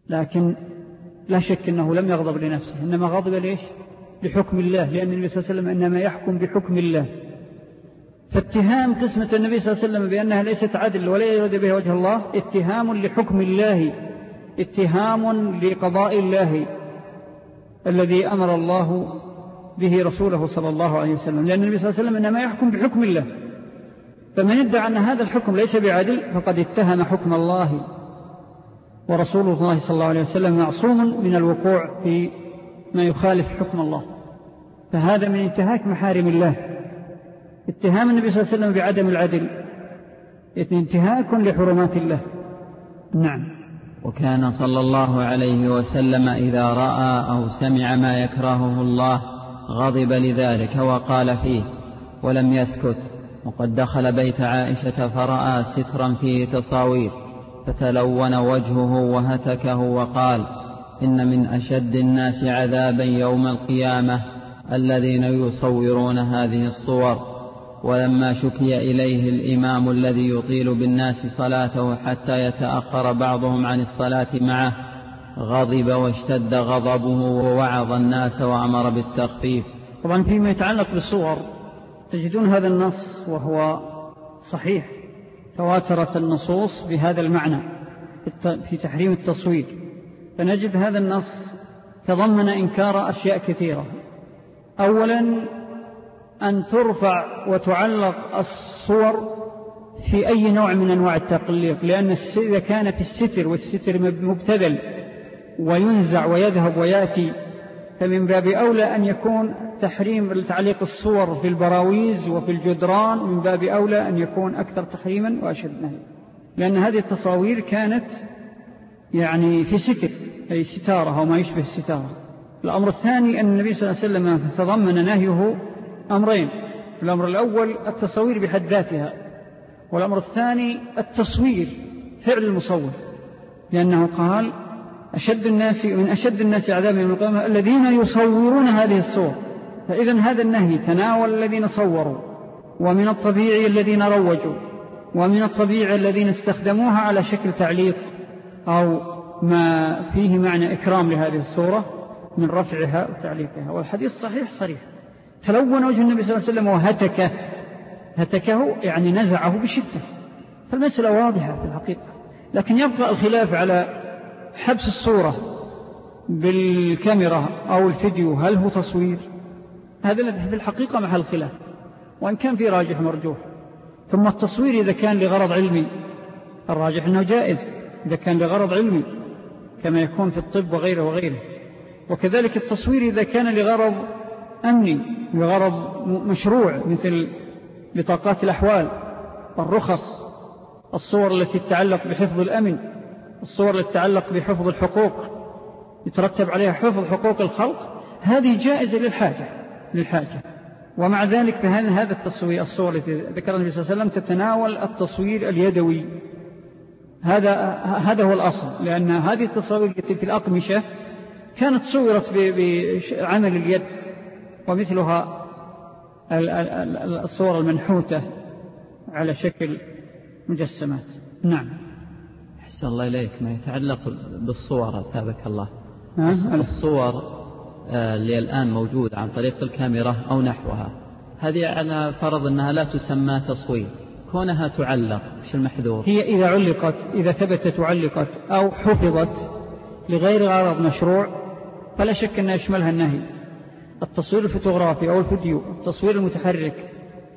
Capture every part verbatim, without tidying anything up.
لكن لا شك أنه لم يغضب لنفسه، إنما غضب ليش؟ لحكم الله، لأن النبي صلى الله عليه وسلم إنما يحكم بحكم الله. فاتهام قسمة النبي صلى الله عليه وسلم بأنها ليست عدل ولا يريد بها وجه الله اتهام لحكم الله، اتهام لقضاء الله الذي أمر الله به رسوله صلى الله عليه وسلم، لأن النبي صلى الله عليه وسلم إنما يحكم بحكم الله. فمن ادعى أن هذا الحكم ليس بعدل فقد اتهم حكم الله، ورسول الله صلى الله عليه وسلم معصوم من الوقوع في ما يخالف حكم الله، فهذا من انتهاك محارم الله. اتهام النبي صلى الله عليه وسلم بعدم العدل انتهاك لحرمات الله. نعم. وكان صلى الله عليه وسلم إذا رأى أو سمع ما يكرهه الله غضب لذلك وقال فيه ولم يسكت. وقد دخل بيت عائشة فرأى سترا فيه تصاوير فتلون وجهه وهتكه وقال إن من أشد الناس عذابا يوم القيامة الذين يصورون هذه الصور. ولما شكي إليه الإمام الذي يطيل بالناس صلاته حتى يتأخر بعضهم عن الصلاة معه غضب واشتد غضبه ووعظ الناس وأمر بالتخفيف. طبعا فيما يتعلق بالصور تجدون هذا النص وهو صحيح، تواترت النصوص بهذا المعنى في تحريم التصوير، فنجد هذا النص تضمن إنكار أشياء كثيرة. أولا أن ترفع وتعلق الصور في أي نوع من أنواع التقليق، لأن إذا كان في الستر والستر مبتذل وينزع ويذهب ويأتي فمن باب أولى أن يكون تحريم تعليق الصور في البراويز وفي الجدران من باب أولى أن يكون أكثر تحريما وأشد نهي، لأن هذه التصاوير كانت يعني في ستر أي ستارة أو ما يشبه الستارة. الأمر الثاني أن النبي صلى الله عليه وسلم تضمن نهيه أمرين، الأمر الأول التصوير بحد ذاتها، والأمر الثاني التصوير فعل المصور، لأنه قال أشد الناس من أشد الناس عذابا يوم القيامة الذين يصورون هذه الصور. فإذن هذا النهي تناول الذين صوروا، ومن الطبيعي الذين روجوا، ومن الطبيعي الذين استخدموها على شكل تعليق أو ما فيه معنى إكرام لهذه الصورة من رفعها وتعليقها. والحديث صحيح صريح. تلون وجه النبي صلى الله عليه وسلم وهتكه، هتكه يعني نزعه بشدة، فالمسألة واضحة في الحقيقة. لكن يبقى الخلاف على حبس الصورة بالكاميرا أو الفيديو، هل هو تصوير؟ هذا في الحقيقة محل خلاف، وإن كان في راجح مرجوح. ثم التصوير إذا كان لغرض علمي الراجح أنه جائز إذا كان لغرض علمي كما يكون في الطب وغيره وغيره، وكذلك التصوير إذا كان لغرض أمني لغرض مشروع مثل بطاقات الأحوال، الرخص، الصور التي تتعلق بحفظ الأمن، الصور التي تتعلق بحفظ الحقوق يترتب عليها حفظ حقوق الخلق، هذه جائزة للحاجة للحاجة ومع ذلك فهذا هذا التصوير الصور التي ذكر النبي صلى الله عليه وسلم تتناول التصوير اليدوي، هذا هذا هو الأصل، لأن هذه التصوير التي في الأقمشة كانت صورت بعمل اليد، ومثلها الصور المنحوتة على شكل مجسمات. نعم. أحسن الله إليك. ما يتعلق بالصور ثابك الله، الصور اللي الآن موجودة عن طريق الكاميرا أو نحوها، هذه على فرض أنها لا تسمى تصوير، كونها تعلق وش المحذور؟ هي إذا علقت إذا ثبتت علقت أو حفظت لغير غرض مشروع فلا شك أن يشملها النهي. التصوير الفوتوغرافي أو الفيديو، التصوير المتحرك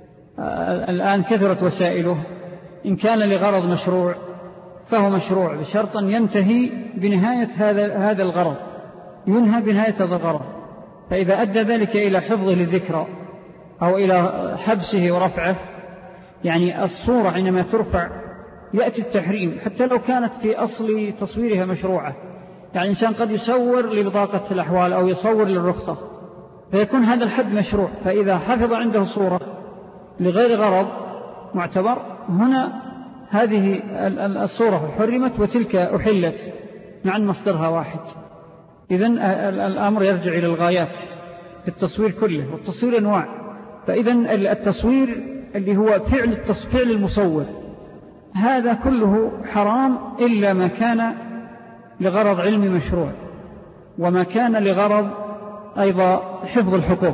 الآن كثرت وسائله، إن كان لغرض مشروع فهو مشروع بشرط أن ينتهي بنهاية هذا هذا الغرض، ينهى بنهاية هذا الغرض. فإذا أدى ذلك إلى حفظه للذكرى أو إلى حبسه ورفعه، يعني الصورة عندما ترفع يأتي التحريم حتى لو كانت في أصل تصويرها مشروعة. يعني إنسان قد يصور لبطاقة الأحوال أو يصور للرخصة فيكون هذا الحد مشروع، فإذا حفظ عنده صورة لغير غرض معتبر هنا هذه الصورة حرمت وتلك أحلت مع مصدرها واحد. إذن الأمر يرجع إلى الغايات في التصوير كله، والتصوير أنواع. فإذن التصوير اللي هو فعل التصفير المصور هذا كله حرام إلا ما كان لغرض علمي مشروع، وما كان لغرض أيضا حفظ الحقوق،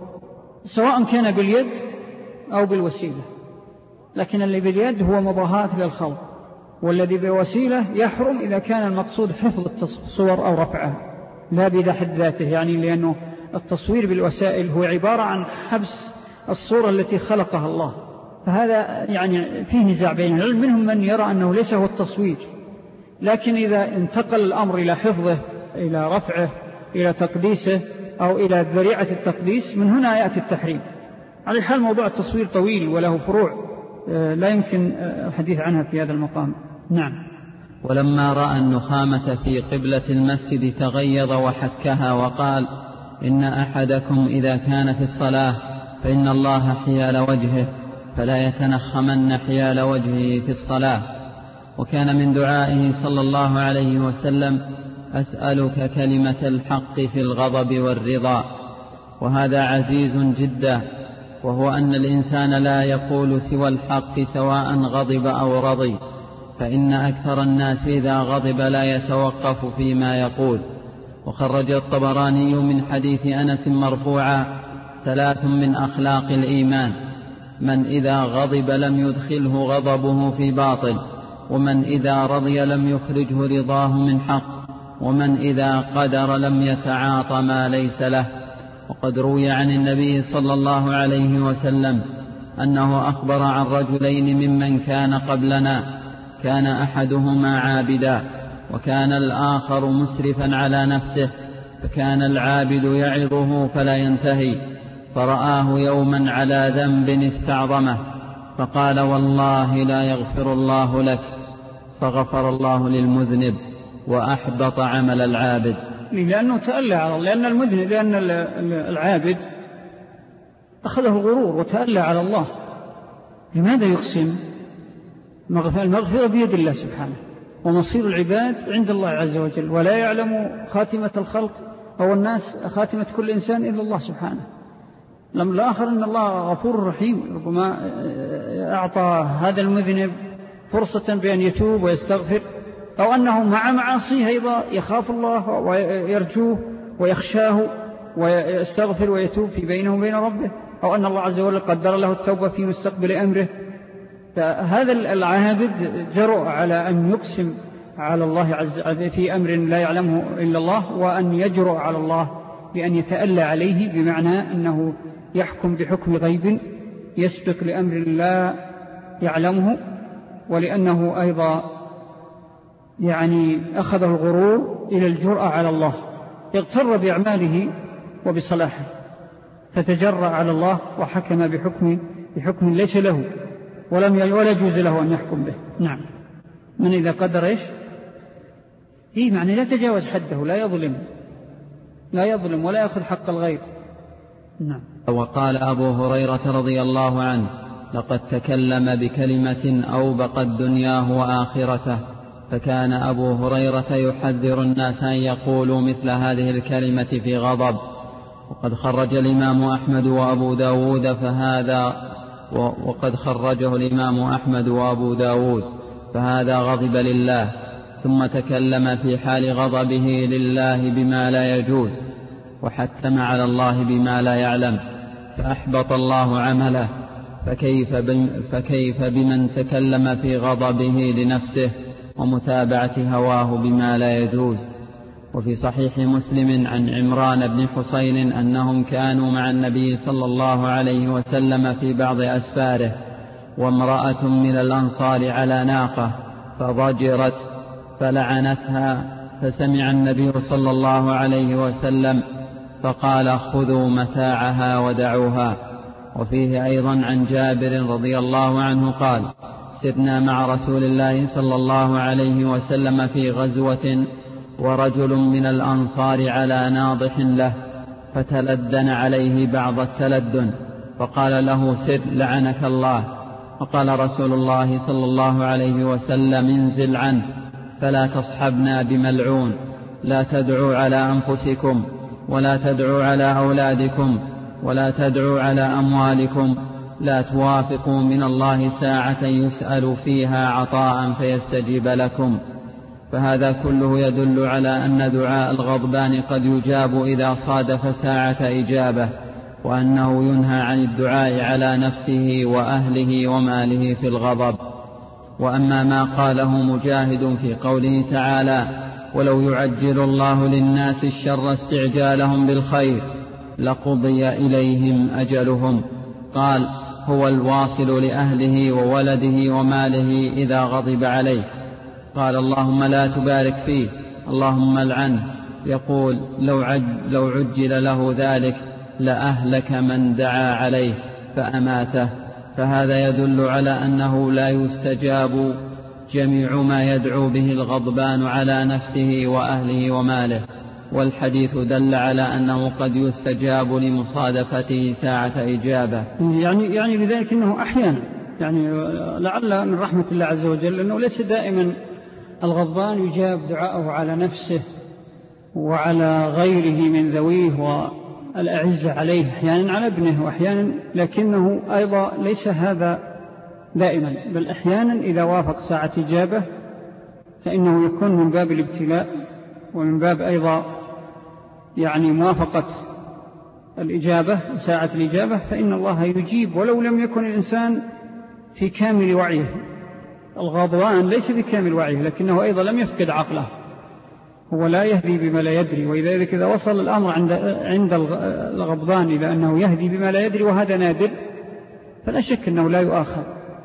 سواء كان باليد أو بالوسيلة. لكن اللي باليد هو مضاهاة للخلق، والذي بوسيلة يحرم إذا كان المقصود حفظ الصور أو رفعها لا بحد ذاته، يعني لأنه التصوير بالوسائل هو عبارة عن حبس الصورة التي خلقها الله. فهذا يعني فيه نزاع بين العلم، منهم من يرى أنه ليس هو التصوير، لكن إذا انتقل الأمر إلى حفظه، إلى رفعه، إلى تقديسه، أو إلى ذريعة التقديس، من هنا يأتي التحريم. على الحال موضوع التصوير طويل وله فروع لا يمكن الحديث عنها في هذا المقام. نعم. ولما رأى النخامة في قبلة المسجد تغيظ وحكها وقال: إن أحدكم إذا كان في الصلاة فإن الله حيال وجهه، فلا يتنخمن حيال وجهه في الصلاة. وكان من دعائه صلى الله عليه وسلم: أسألك كلمة الحق في الغضب والرضا. وهذا عزيز جدا، وهو أن الإنسان لا يقول سوى الحق سواء غضب أو رضي، فإن أكثر الناس إذا غضب لا يتوقف فيما يقول. وخرج الطبراني من حديث أنس مرفوعا: ثلاث من أخلاق الإيمان: من إذا غضب لم يدخله غضبه في باطل، ومن إذا رضي لم يخرجه رضاه من حق، ومن إذا قدر لم يتعاطى ما ليس له. وقد روي عن النبي صلى الله عليه وسلم أنه أخبر عن رجلين ممن كان قبلنا: كان أحدهما عابدا، وكان الآخر مسرفا على نفسه، فكان العابد يعظه فلا ينتهي، فرآه يوما على ذنب استعظمه، فقال: والله لا يغفر الله لك، فغفر الله للمذنب وأحبط عمل العابد. لأنه تألى على الله، لأن المذنب، لأن العابد أخذه الغرور وتألى على الله. لماذا يقسم؟ المغفرة بيد الله سبحانه، ومصير العباد عند الله عز وجل، ولا يعلم خاتمة الخلق أو الناس خاتمة كل إنسان إلا الله سبحانه. لم الآخر أن الله غفور رحيم، ربما أعطى هذا المذنب فرصة بأن يتوب ويستغفر، أو أنه مع معاصيه أيضا يخاف الله ويرجوه ويخشاه ويستغفر ويتوب في بينه وبين ربه، أو أن الله عز وجل قدر له التوبة في مستقبل أمره. فهذا العابد جرؤ على أن يقسم على الله عز وجل في أمر لا يعلمه إلا الله، وأن يجرؤ على الله بأن يتألى عليه، بمعنى أنه يحكم بحكم غيب يسبق لأمر لا يعلمه، ولأنه أيضا يعني أخذ الغرور إلى الجرأة على الله، اغتر بأعماله وبصلاحه، فتجرأ على الله وحكم بحكم, بحكم ليس له ولم ولا يجوز له أن يحكم به. نعم. من إذا قدر إيش؟ إيه معنى لا تجاوز حده، لا يظلم لا يظلم ولا يأخذ حق الغير. نعم. وقال أبو هريرة رضي الله عنه: لقد تكلم بكلمة أوبقت دنياه وآخرته. فكان أبو هريرة يحذر الناس أن يقولوا مثل هذه الكلمة في غضب. وقد خرج الإمام أحمد وأبو داود فهذا وقد خرجه الإمام أحمد وأبو داود فهذا غضب لله، ثم تكلم في حال غضبه لله بما لا يجوز، وحتم على الله بما لا يعلم، فأحبط الله عمله. فكيف, فكيف بمن تكلم في غضبه لنفسه ومتابعة هواه بما لا يجوز. وفي صحيح مسلم عن عمران بن حسين أنهم كانوا مع النبي صلى الله عليه وسلم في بعض أسفاره، وامرأة من الأنصار على ناقة فضجرت فلعنتها، فسمع النبي صلى الله عليه وسلم فقال: خذوا متاعها ودعوها. وفيه أيضا عن جابر رضي الله عنه قال: سرنا مع رسول الله صلى الله عليه وسلم في غزوة، ورجل من الأنصار على ناضح له، فتلدن عليه بعض التلدن، فقال له: سر لعنك الله. فقال رسول الله صلى الله عليه وسلم: انزل عنه، فلا تصحبنا بملعون، لا تدعوا على أنفسكم، ولا تدعوا على أولادكم، ولا تدعوا على أموالكم، لا توافقوا من الله ساعة يسأل فيها عطاء فيستجيب لكم. فهذا كله يدل على أن دعاء الغضبان قد يجاب إذا صادف ساعة إجابة، وأنه ينهى عن الدعاء على نفسه وأهله وماله في الغضب. وأما ما قاله مجاهد في قوله تعالى: ولو يعجل الله للناس الشر استعجالهم بالخير لقضي إليهم أجلهم، قال: هو الواصل لأهله وولده وماله إذا غضب عليه. قال: اللهم لا تبارك فيه، اللهم العنه. يقول: لو, عج لو عجل له ذلك لأهلك من دعا عليه فأماته. فهذا يدل على أنه لا يستجاب جميع ما يدعو به الغضبان على نفسه وأهله وماله، والحديث دل على أنه قد يستجاب لمصادفته ساعة إجابة. يعني يعني بذلك أنه أحيانا يعني لعل من رحمة الله عز وجل أنه ليس دائما الغضبان يجاب دعاءه على نفسه وعلى غيره من ذويه والأعزة عليه، أحيانا على ابنه وأحيانا، لكنه أيضا ليس هذا دائما، بل أحيانا إذا وافق ساعة إجابة فإنه يكون من باب الابتلاء ومن باب أيضا يعني موافقة الإجابة ساعة الإجابة، فإن الله يجيب ولو لم يكن الإنسان في كامل وعيه. الغضبان ليس في كامل وعيه، لكنه أيضا لم يفقد عقله، هو لا يهدي بما لا يدري. وإذا إذا وصل الأمر عند عند الغضبان إلى أنه يهدي بما لا يدري، وهذا نادر، فلا شك أنه لا يؤاخذ،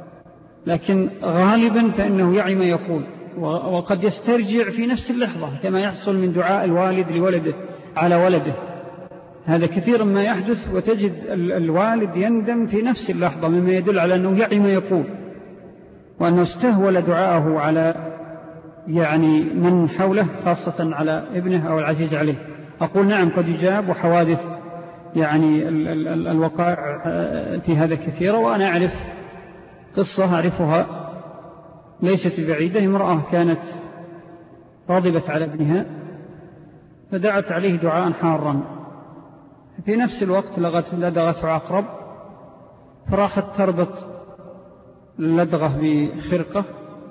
لكن غالبا فإنه يعي ما يقول، وقد يسترجع في نفس اللحظة كما يحصل من دعاء الوالد لولده على ولده. هذا كثيرا ما يحدث، وتجد الوالد يندم في نفس اللحظة، مما يدل على أنه يعي ما يقول، وأنه استهول دعاءه على يعني من حوله، خاصة على ابنه أو العزيز عليه. أقول نعم قد يجاب، وحوادث يعني ال ال ال الوقائع في هذا كثيرة. وأنا أعرف قصة أعرفها ليست بعيدة، امرأة كانت غضبت على ابنها فدعت عليه دعاء حارا، في نفس الوقت لدغته عقرب، فراحت تربط اللدغة بخرقة،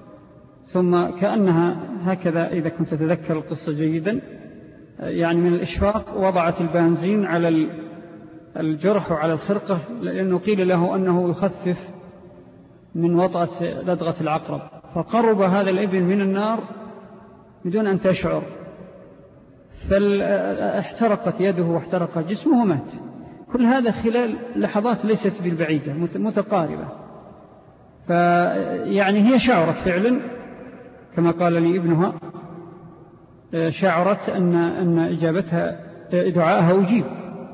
ثم كأنها هكذا إذا كنت تتذكر القصة جيدا، يعني من الإشفاق وضعت البنزين على الجرح وعلى الخرقة، لأنه قيل له أنه يخفف من وطأة لدغة العقرب، فقرب هذا الابن من النار بدون أن تشعر، فاحترقت يده واحترق جسمه ومات. كل هذا خلال لحظات ليست بالبعيدة، متقاربة. فيعني هي شعرت فعلا كما قال لي ابنها، شعرت أن, أن إجابتها دعاءها أجيب،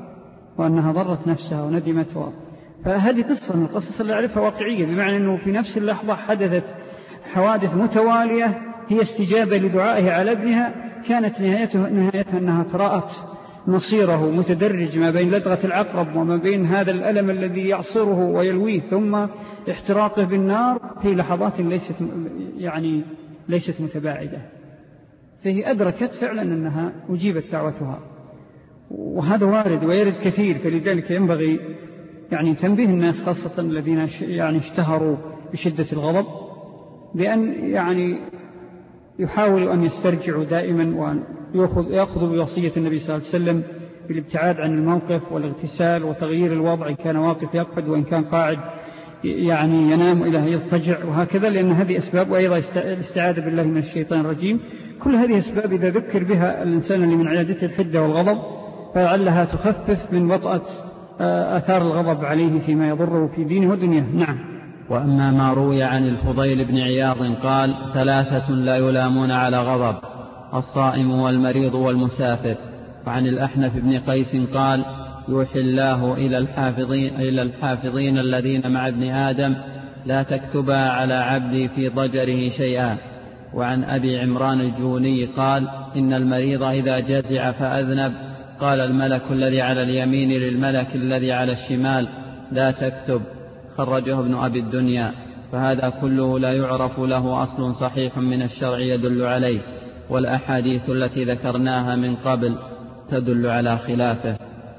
وأنها ضرت نفسها وندمت. فهذه قصة من القصص اللي أعرفها واقعية، بمعنى أنه في نفس اللحظة حدثت حوادث متوالية هي استجابة لدعائه على ابنها، كانت نهايتها, نهايتها أنها ترأت مصيره متدرج ما بين لدغة العقرب وما بين هذا الألم الذي يعصره ويلويه، ثم احتراقه بالنار في لحظات ليست يعني ليست متباعدة. فهي أدركت فعلا أنها أجيبت دعوتها، وهذا وارد ويرد كثير. فلذلك ينبغي يعني تنبيه الناس، خاصة الذين يعني اشتهروا بشدة الغضب، بأن يعني يحاولوا أن يسترجعوا دائما، وأن يأخذوا بوصية النبي صلى الله عليه وسلم بالابتعاد عن الموقف والاغتسال وتغيير الوضع، إن كان واقف يقعد، وإن كان قاعد يعني ينام إلى يضطجع، وهكذا، لأن هذه أسباب. وأيضا الاستعاذة بالله من الشيطان الرجيم. كل هذه أسباب إذا ذكر بها الإنسان اللي من عيادته الحدة والغضب، فلعلها تخفف من وطأة آثار الغضب عليه فيما يضره في دينه ودنياه. نعم. وأما ما روي عن الفضيل بن عياض قال: ثلاثة لا يلامون على غضب: الصائم والمريض والمسافر. وعن الأحنف بن قيس قال: يوحي الله إلى الحافظين, إلى الحافظين الذين مع ابن آدم: لا تكتبا على عبدي في ضجره شيئا. وعن أبي عمران الجوني قال: إن المريض إذا جزع فأذنب قال الملك الذي على اليمين للملك الذي على الشمال: لا تكتب. خرجه ابن أبي الدنيا. فهذا كله لا يعرف له أصل صحيح من الشرع يدل عليه، والأحاديث التي ذكرناها من قبل تدل على خلافه.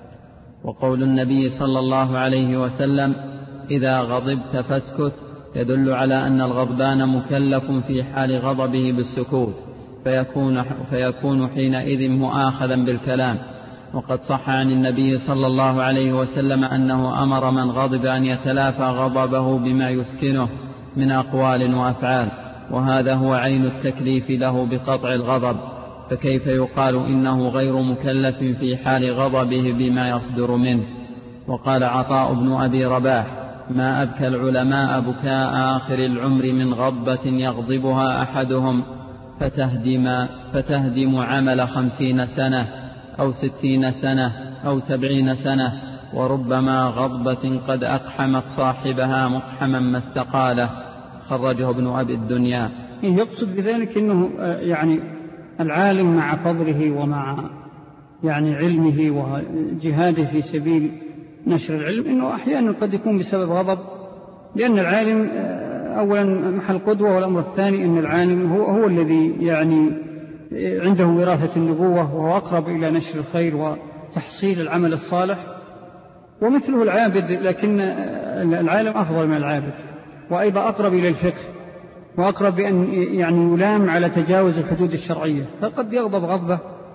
وقول النبي صلى الله عليه وسلم: إذا غضبت فاسكت، يدل على أن الغضبان مكلف في حال غضبه بالسكوت، فيكون, فيكون حينئذ مؤاخذا بالكلام. وقد صح عن النبي صلى الله عليه وسلم أنه أمر من غضب أن يتلافى غضبه بما يسكنه من أقوال وأفعال، وهذا هو عين التكليف له بقطع الغضب، فكيف يقال إنه غير مكلف في حال غضبه بما يصدر منه؟ وقال عطاء بن أبي رباح: ما أبكى العلماء بكاء آخر العمر من غضبة يغضبها أحدهم فتهدم, فتهدم عمل خمسين سنة أو ستين سنة أو سبعين سنة، وربما غضبة قد أقحمت صاحبها مقحما ما استقاله. خرجه ابن أبي الدنيا. يقصد بذلك أنه يعني العالم مع فضله ومع يعني علمه وجهاده في سبيل نشر العلم، أنه أحيانا قد يكون بسبب غضب، لأن العالم أولا محل قدوة، والأمر الثاني أن العالم هو, هو الذي يعني عنده وراثة النبوة، وهو أقرب إلى نشر الخير وتحصيل العمل الصالح، ومثله العابد، لكن العالم أفضل من العابد، وأيضا أقرب إلى الفقه، وأقرب بأن يعني يلام على تجاوز الحدود الشرعية، فقد يغضب غضبة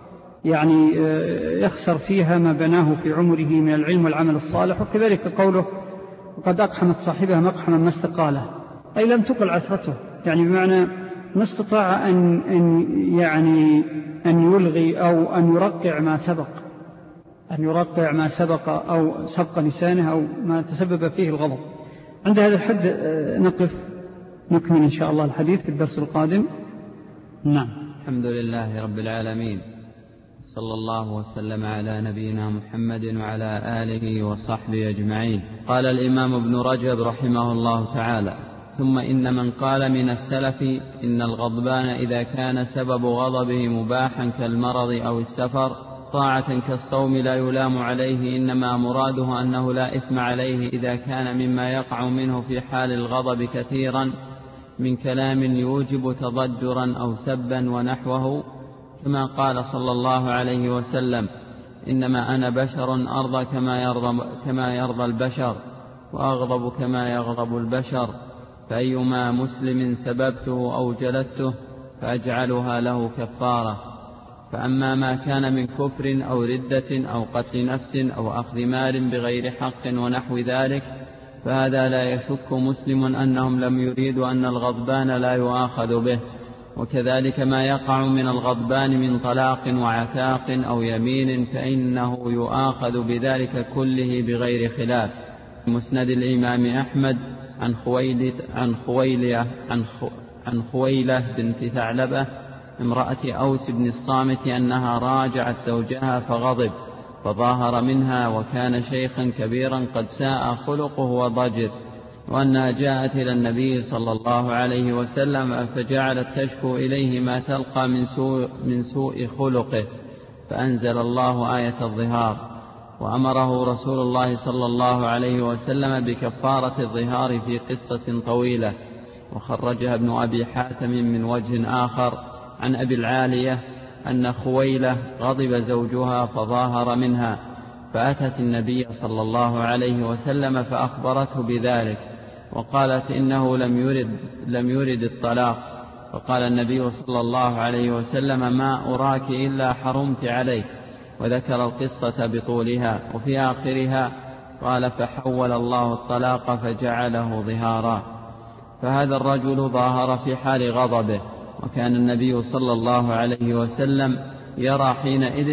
يعني يخسر فيها ما بناه في عمره من العلم والعمل الصالح. وكذلك قوله: وقد أقحمت صاحبها مقحما ما استقاله، أي لم تقل عثرته، يعني بمعنى ما استطاع أن, أن, يعني أن يلغي أو أن يرقع ما سبق أن يرقع ما سبق أو سبق لسانه أو ما تسبب فيه الغضب. عند هذا الحد نقف، نكمل إن شاء الله الحديث في الدرس القادم. نعم. الحمد لله رب العالمين، صلى الله وسلم على نبينا محمد وعلى آله وصحبه أجمعين. قال الإمام ابن رجب رحمه الله تعالى: ثم إن من قال من السلف إن الغضبان إذا كان سبب غضبه مباحا كالمرض أو السفر طاعة كالصوم لا يلام عليه، إنما مراده أنه لا إثم عليه إذا كان مما يقع منه في حال الغضب كثيرا من كلام يوجب تضجرا أو سبا ونحوه، كما قال صلى الله عليه وسلم: إنما أنا بشر أرضى كما يرضى, كما يرضى البشر، وأغضب كما يغضب البشر، فأيما مسلم سببته أو جلدته فأجعلها له كفارة. فأما ما كان من كفر أو ردة أو قتل نفس أو أخذ مال بغير حق ونحو ذلك، فهذا لا يشك مسلم أنهم لم يريدوا أن الغضبان لا يؤاخذ به. وكذلك ما يقع من الغضبان من طلاق وعتاق أو يمين فإنه يؤاخذ بذلك كله بغير خلاف. مسند الإمام أحمد عن خويلة عن خويلة عن, خو عن خويلة بنت ثعلبة امرأة أوس بن الصامت أنها راجعت زوجها فغضب فظاهر منها، وكان شيخا كبيرا قد ساء خلقه وضجر، وأنها جاءت إلى النبي صلى الله عليه وسلم فجعلت تشكو إليه ما تلقى من سوء, من سوء خلقه، فأنزل الله آية الظهار، وأمره رسول الله صلى الله عليه وسلم بكفارة الظهار في قصة طويلة. وخرجها ابن أبي حاتم من وجه آخر عن أبي العالية أن خويلة غضب زوجها فظاهر منها، فأتت النبي صلى الله عليه وسلم فأخبرته بذلك، وقالت إنه لم يرد, لم يرد الطلاق، فقال النبي صلى الله عليه وسلم: ما أراك إلا حرمت عليه، وذكر القصة بطولها، وفي آخرها قال: فحول الله الطلاق فجعله ظهارا. فهذا الرجل ظاهر في حال غضبه، وكان النبي صلى الله عليه وسلم يرى حينئذ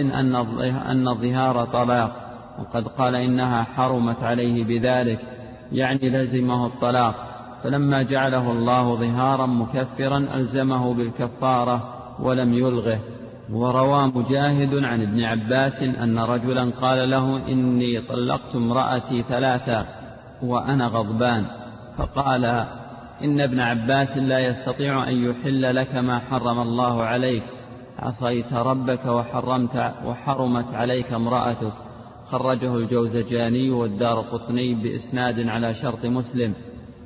أن الظهار طلاق، وقد قال إنها حرمت عليه بذلك، يعني لزمه الطلاق، فلما جعله الله ظهارا مكفرا ألزمه بالكفارة ولم يلغه. وروى مجاهد عن ابن عباس أن رجلا قال له: إني طلقت امرأتي ثلاثا وأنا غضبان، فقال: إن ابن عباس لا يستطيع أن يحل لك ما حرم الله عليك، عصيت ربك وحرمت وحرمت عليك امرأتك. خرجه الجوزجاني والدارقطني بإسناد على شرط مسلم.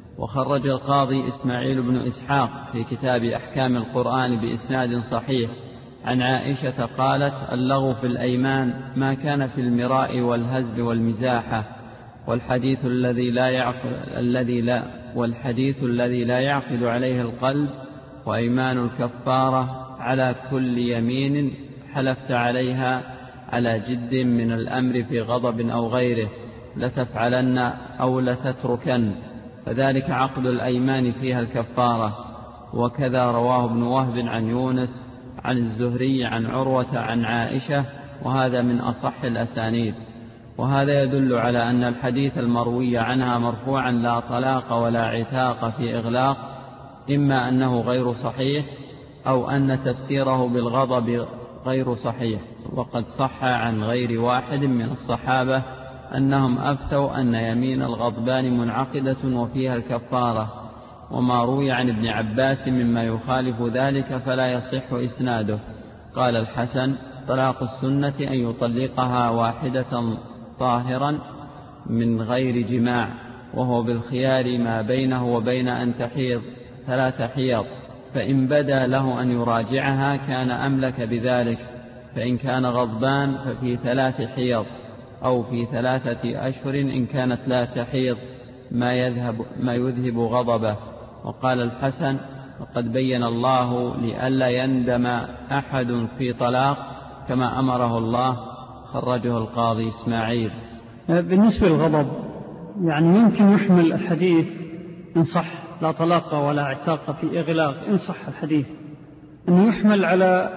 وخرج القاضي إسماعيل بن إسحاق في كتاب أحكام القرآن بإسناد صحيح عن عائشة قالت: اللغو في الأيمان ما كان في المراء والهزل والمزاحة، والحديث الذي لا يعقل الذي لا والحديث الذي لا يعقل عليه القلب، وأيمان الكفارة على كل يمين حلفت عليها على جد من الأمر في غضب أو غيره لتفعلن أو لتتركن، فذلك عقد الأيمان فيها الكفارة. وكذا رواه ابن وهب عن يونس عن الزهري عن عروة عن عائشة، وهذا من أصح الأسانيد. وهذا يدل على أن الحديث المروي عنها مرفوعا لا طلاق ولا عتاق في إغلاق إما أنه غير صحيح أو أن تفسيره بالغضب غير صحيح. وقد صح عن غير واحد من الصحابة أنهم أفتوا أن يمين الغضبان منعقدة وفيها الكفارة. وما روي عن ابن عباس مما يخالف ذلك فلا يصح إسناده. قال الحسن: طلاق السنة أن يطلقها واحدة طاهرا من غير جماع، وهو بالخيار ما بينه وبين أن تحيض ثلاث حيض، فإن بدا له أن يراجعها كان أملك بذلك، فإن كان غضبان ففي ثلاث حيض أو في ثلاثة أشهر إن كانت لا تحيض ما يذهب, ما يذهب غضبه. وقال الحسن: وقد بين الله لئلا يندم أحد في طلاق كما أمره الله. خرجه القاضي إسماعيل. بالنسبة للغضب يعني يمكن يحمل الحديث إن صح لا طلاق ولا اعتاق في إغلاق، إن صح الحديث أنه يحمل على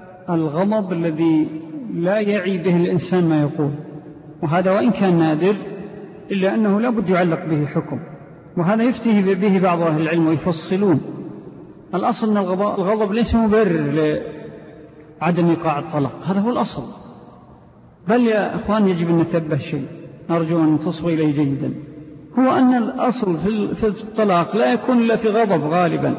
الغضب الذي لا يعي به الإنسان ما يقول، وهذا وإن كان نادر إلا أنه لا بد يعلق به حكم، وهذا يفتيه به بعض أهل العلم ويفصلون. الأصل أن الغضب ليس مبرر لعدم إيقاع الطلاق، هذا هو الأصل. بل يا أخوان يجب أن نتبه شيء أرجو أن تصغوا إليه جيدا، هو أن الأصل في الطلاق لا يكون إلا في غضب غالبا.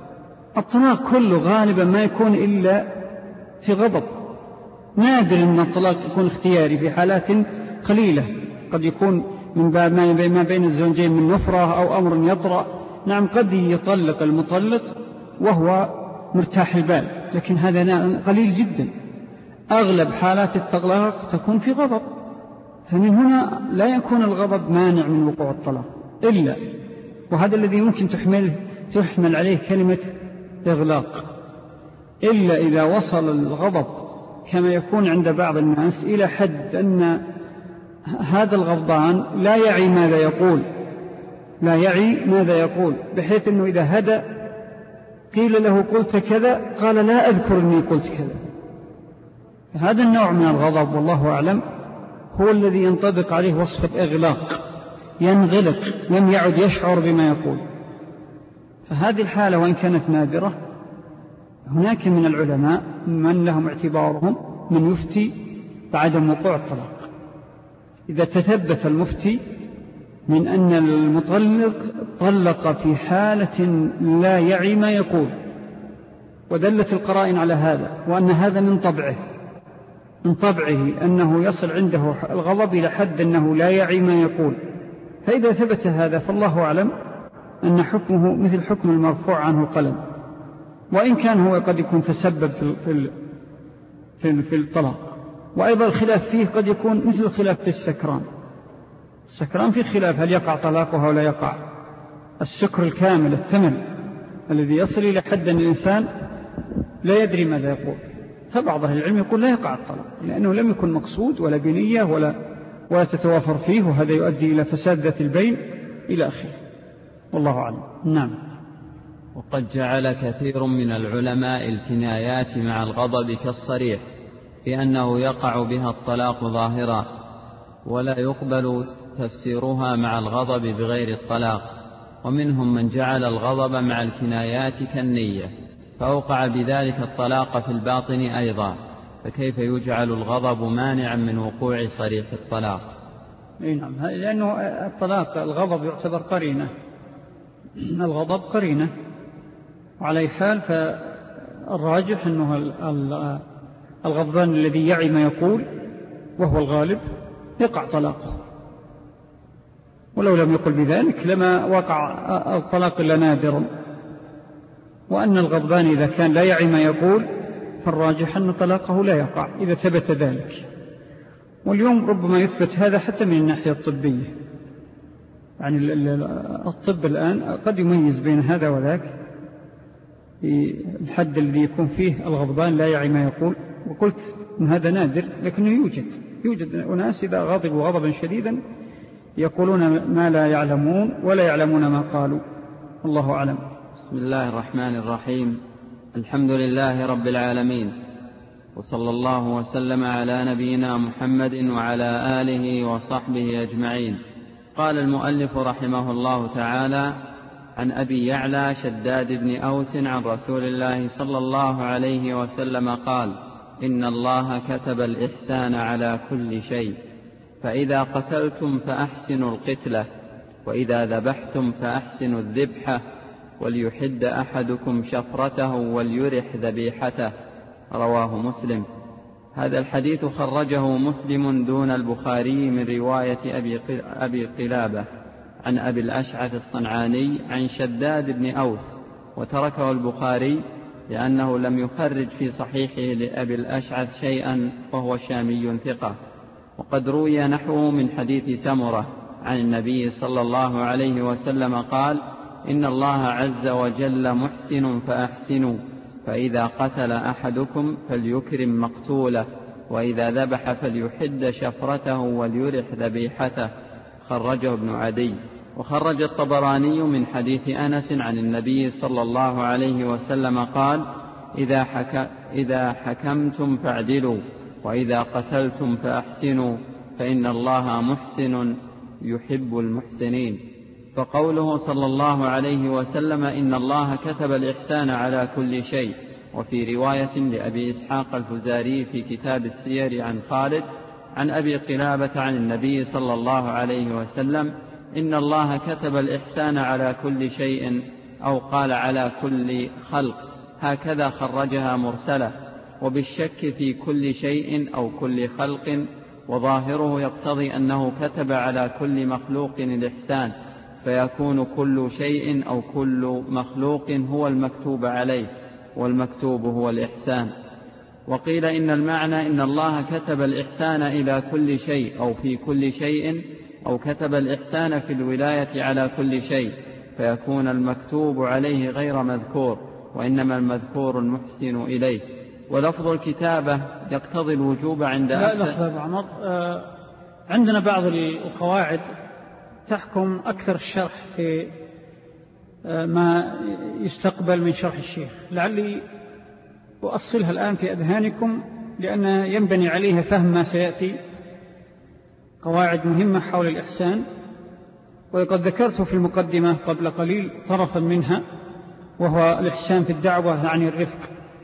الطلاق كله غالبا ما يكون إلا في غضب، نادر أن الطلاق يكون اختياري في حالات قليلة، قد يكون من باب ما بين الزوجين من نفرة أو أمر يطرأ. نعم قد يطلق المطلق وهو مرتاح البال، لكن هذا قليل جدا. أغلب حالات الطلاق تكون في غضب، فمن هنا لا يكون الغضب مانع من وقوع الطلاق إلا، وهذا الذي يمكن تحمل, تحمل عليه كلمة إغلاق، إلا إذا وصل الغضب كما يكون عند بعض الناس إلى حد أن هذا الغضبان لا يعي ماذا يقول لا يعي ماذا يقول بحيث أنه إذا هدأ قيل له قلت كذا قال لا أذكر أني قلت كذا. هذا النوع من الغضب والله أعلم هو الذي ينطبق عليه وصفة إغلاق، ينغلق، لم يعد يشعر بما يقول. فهذه الحالة وإن كانت نادرة هناك من العلماء من لهم اعتبارهم من يفتي بعدم وقوع الطلاق إذا تثبت المفتي من أن المطلق طلق في حالة لا يعي ما يقول، ودلت القرائن على هذا، وأن هذا من طبعه من طبعه أنه يصل عنده الغضب إلى حد أنه لا يعي ما يقول. فإذا ثبت هذا فالله أعلم أن حكمه مثل حكم المرفوع عنه القلم، وإن كان هو قد يكون تسبب في في في الطلاق. وأيضا الخلاف فيه قد يكون مثل الخلاف في السكران. السكران في خلاف هل يقع طلاقها ولا يقع. السكر الكامل الثمن الذي يصل إلى حد أن الإنسان لا يدري ماذا يقول، فبعض أهل العلم يقول لا يقع الطلاق لأنه لم يكن مقصود ولا بنية ولا, ولا تتوافر فيه، وهذا يؤدي إلى فساد ذات البين إلى آخره، والله أعلم. نعم. وقد جعل كثير من العلماء الكنايات مع الغضب كالصريح في أنه يقع بها الطلاق ظاهرا، ولا يقبل تفسيرها مع الغضب بغير الطلاق. ومنهم من جعل الغضب مع الكنايات كالنية فأوقع بذلك الطلاق في الباطن أيضا، فكيف يجعل الغضب مانعا من وقوع صريح الطلاق؟ نعم، لأنه الطلاق الغضب يعتبر قرينة، الغضب قرينة، وعلى حال فالراجح أنه الغضبان الذي يعي ما يقول وهو الغالب يقع طلاقه، ولو لم يقل بذلك لما وقع الطلاق إلا نادرا. وأن الغضبان إذا كان لا يعي ما يقول فالراجح أن طلاقه لا يقع إذا ثبت ذلك. واليوم ربما يثبت هذا حتى من الناحية الطبية، يعني الطب الآن قد يميز بين هذا وذاك، الحد الذي يكون فيه الغضبان لا يعي ما يقول. وقلت إن هذا نادر لكنه يوجد يوجد أناس إذا غضبوا غضبا شديدا يقولون ما لا يعلمون ولا يعلمون ما قالوا. الله أعلم. بسم الله الرحمن الرحيم. الحمد لله رب العالمين، وصلى الله وسلم على نبينا محمد وعلى آله وصحبه أجمعين. قال المؤلف رحمه الله تعالى: عن أبي يعلى شداد بن أوس عن رسول الله صلى الله عليه وسلم قال: إن الله كتب الإحسان على كل شيء، فإذا قتلتم فأحسنوا القتلة، وإذا ذبحتم فأحسنوا الذبحة، وليحد أحدكم شفرته وليرح ذبيحته. رواه مسلم. هذا الحديث خرجه مسلم دون البخاري من رواية أبي قلابة عن أبي الأشعث الصنعاني عن شداد بن أوس، وتركه البخاري لأنه لم يخرج في صحيحه لأبي الأشعث شيئا، وهو شامي ثقة. وقد روي نحوه من حديث سمرة عن النبي صلى الله عليه وسلم قال: إن الله عز وجل محسن فأحسنوا، فإذا قتل أحدكم فليكرم مقتوله، وإذا ذبح فليحد شفرته وليرح ذبيحته. خرجه ابن عدي. وخرج الطبراني من حديث أنس عن النبي صلى الله عليه وسلم قال: إذا, حك... إذا حكمتم فاعدلوا، وإذا قتلتم فأحسنوا، فإن الله محسن يحب المحسنين. فقوله صلى الله عليه وسلم إن الله كتب الإحسان على كل شيء. وفي رواية لأبي إسحاق الفزاري في كتاب السير عن خالد عن أبي قلابة عن النبي صلى الله عليه وسلم: إن الله كتب الإحسان على كل شيء، أو قال على كل خلق، هكذا خرجها مرسلة، وبالشك في كل شيء أو كل خلق، وظاهره يقتضي أنه كتب على كل مخلوق الإحسان، فيكون كل شيء أو كل مخلوق هو المكتوب عليه، والمكتوب هو الإحسان. وقيل إن المعنى إن الله كتب الإحسان إلى كل شيء أو في كل شيء، أو كتب الإحسان في الولاية على كل شيء، فيكون المكتوب عليه غير مذكور، وإنما المذكور المحسن إليه. ولفظ الكتابة يقتضي الوجوب عند لا لفظ عمر. آه عندنا بعض القواعد تحكم أكثر الشرح في آه ما يستقبل من شرح الشيخ، لعلي أؤصلها الآن في أذهانكم لأن ينبني عليها فهم ما سيأتي. قواعد مهمة حول الإحسان، وقد ذكرت في المقدمة قبل قليل طرفا منها، وهو الإحسان في الدعوة عن الرفق.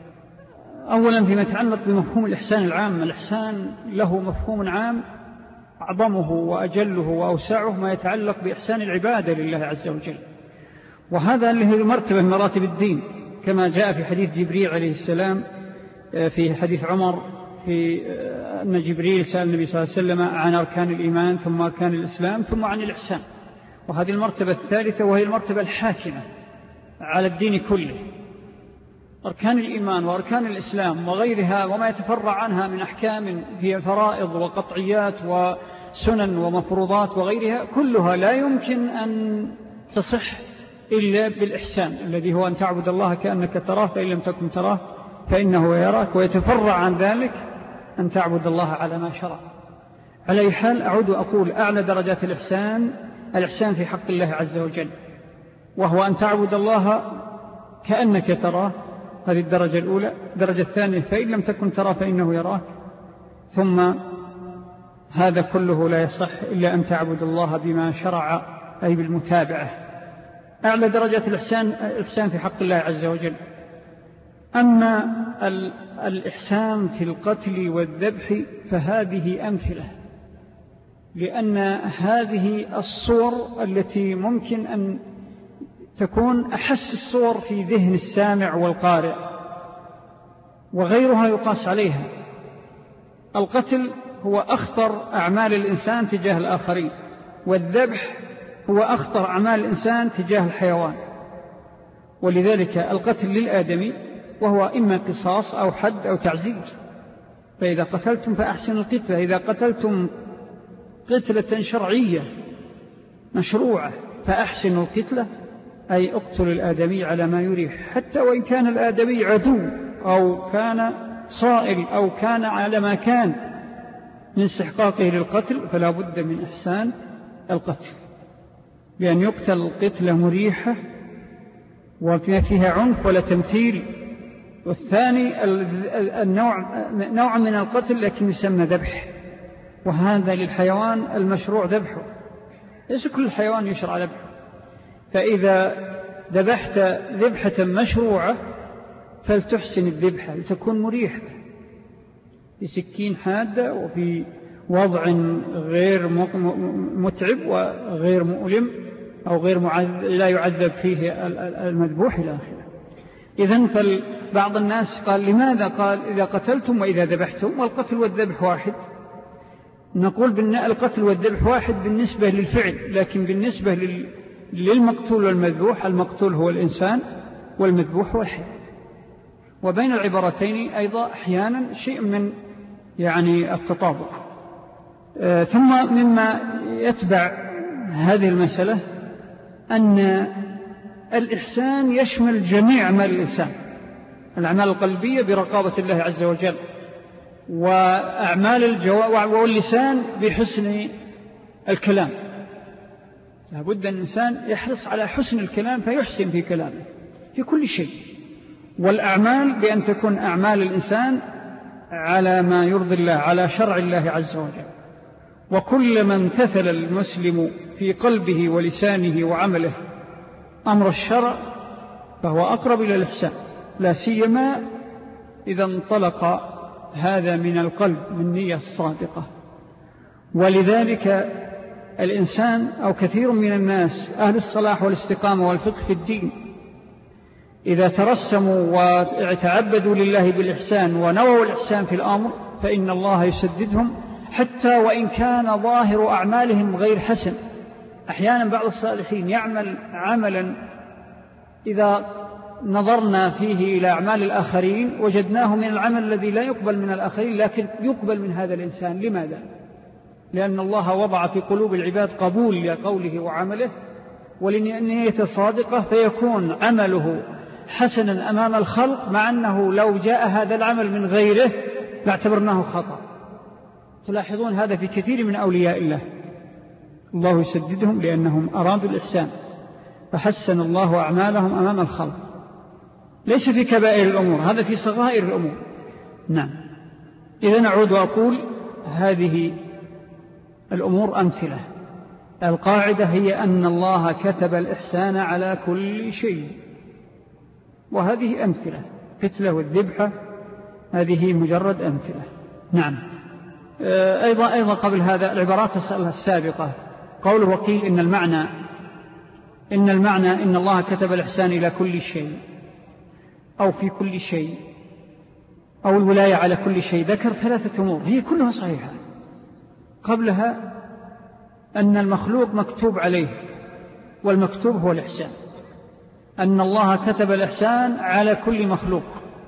أولا فيما يتعلق بمفهوم الإحسان العام، الإحسان له مفهوم عام أعظمه وأجله وأوسعه ما يتعلق بإحسان العبادة لله عز وجل، وهذا اللي هي مرتبة من مراتب الدين، كما جاء في حديث جبريل عليه السلام في حديث عمر في أن جبريل سأل النبي صلى الله عليه وسلم عن أركان الإيمان ثم أركان الإسلام ثم عن الإحسان. وهذه المرتبة الثالثة وهي المرتبة الحاكمة على الدين كله. أركان الإيمان وأركان الإسلام وغيرها وما يتفرع عنها من أحكام هي فرائض وقطعيات وسنن ومفروضات وغيرها، كلها لا يمكن أن تصح إلا بالإحسان الذي هو أن تعبد الله كأنك تراه، فإن لم تكن تراه فإنه يراك. ويتفرع عن ذلك أن تعبد الله على ما شرع. على أي حال أعود وأقول أعلى درجات الإحسان الإحسان في حق الله عز وجل، وهو أن تعبد الله كأنك تراه، هذه الدرجة الأولى. الدرجة الثانية فإن لم تكن تراه فإنه يراك. ثم هذا كله لا يصح إلا أن تعبد الله بما شرع، أي بالمتابعة. أعلى درجات الإحسان الإحسان في حق الله عز وجل. أما الإحسان في القتل والذبح فهذه أمثلة، لأن هذه الصور التي ممكن أن تكون أحس الصور في ذهن السامع والقارئ، وغيرها يقاس عليها. القتل هو أخطر أعمال الإنسان تجاه الآخرين، والذبح هو أخطر أعمال الإنسان تجاه الحيوان. ولذلك القتل للآدمي وهو إما قصاص أو حد أو تعزير. فإذا قتلتم فأحسنوا القتلة، إذا قتلتم قتلة شرعية مشروعة فأحسنوا القتلة، أي اقتل الآدمي على ما يريح، حتى وإن كان الآدمي عدو أو كان صائل أو كان على ما كان من استحقاقه للقتل، فلا بد من إحسان القتل بأن يقتل قتلة مريحة وما فيها عنف ولا تمثيل. والثاني النوع نوع من القتل لكن يسمى ذبح، وهذا للحيوان المشروع ذبحه، ليس كل الحيوان يشرع ذبحه. فإذا ذبحت ذبحة مشروعة فلتحسن الذبحة لتكون مريحة بسكين حادة وفي وضع غير متعب وغير مؤلم أو غير معذب لا يعذب فيه المذبوح إلى آخره. إذن فبعض الناس قال لماذا؟ قال إذا قتلتم وإذا ذبحتم، والقتل والذبح واحد. نقول بأن القتل والذبح واحد بالنسبة للفعل، لكن بالنسبة للمقتول والمذبوح، المقتول هو الإنسان والمذبوح هو الحيوان. وبين العبارتين أيضا أحيانا شيء من يعني التطابق. آه ثم مما يتبع هذه المسألة أن الإحسان يشمل جميع أعمال الإنسان، الأعمال القلبية برقابة الله عز وجل، وأعمال الجوارح واللسان بحسن الكلام. لابد أن الإنسان يحرص على حسن الكلام فيحسن في كلامه في كل شيء، والأعمال بأن تكون أعمال الإنسان على ما يرضي الله، على شرع الله عز وجل. وكلما امتثل المسلم في قلبه ولسانه وعمله أمر الشرع فهو أقرب إلى الإحسان، لا سيما إذا انطلق هذا من القلب من نية الصادقة. ولذلك الإنسان أو كثير من الناس أهل الصلاح والاستقامة والفقه في الدين إذا ترسموا وتعبدوا لله بالإحسان ونووا الإحسان في الأمر فإن الله يسددهم، حتى وإن كان ظاهر أعمالهم غير حسن. أحيانا بعض الصالحين يعمل عملا إذا نظرنا فيه إلى أعمال الآخرين وجدناه من العمل الذي لا يقبل من الآخرين لكن يقبل من هذا الإنسان. لماذا؟ لأن الله وضع في قلوب العباد قبول لقوله وعمله ولنية صادقة، فيكون عمله حسنا أمام الخلق، مع أنه لو جاء هذا العمل من غيره لاعتبرناه خطأ. تلاحظون هذا في كثير من أولياء الله، الله يسددهم لأنهم أرادوا الإحسان فحسن الله أعمالهم أمام الخلق، ليس في كبائر الأمور، هذا في صغائر الأمور. نعم. إذا نعود وأقول هذه الأمور أمثلة. القاعدة هي أن الله كتب الإحسان على كل شيء، وهذه أمثلة، قتلة والذبحة هذه مجرد أمثلة. نعم. أيضا, أيضا قبل هذا العبارات السابقة قول وقيل إن المعنى إن المعنى إن الله كتب الإحسان إلى كل شيء أو في كل شيء أو الولاية على كل شيء، ذكر ثلاثة أمور هي كلها صحيحة. قبلها أن المخلوق مكتوب عليه، والمكتوب هو الإحسان، أن الله كتب الإحسان على كل مخلوق،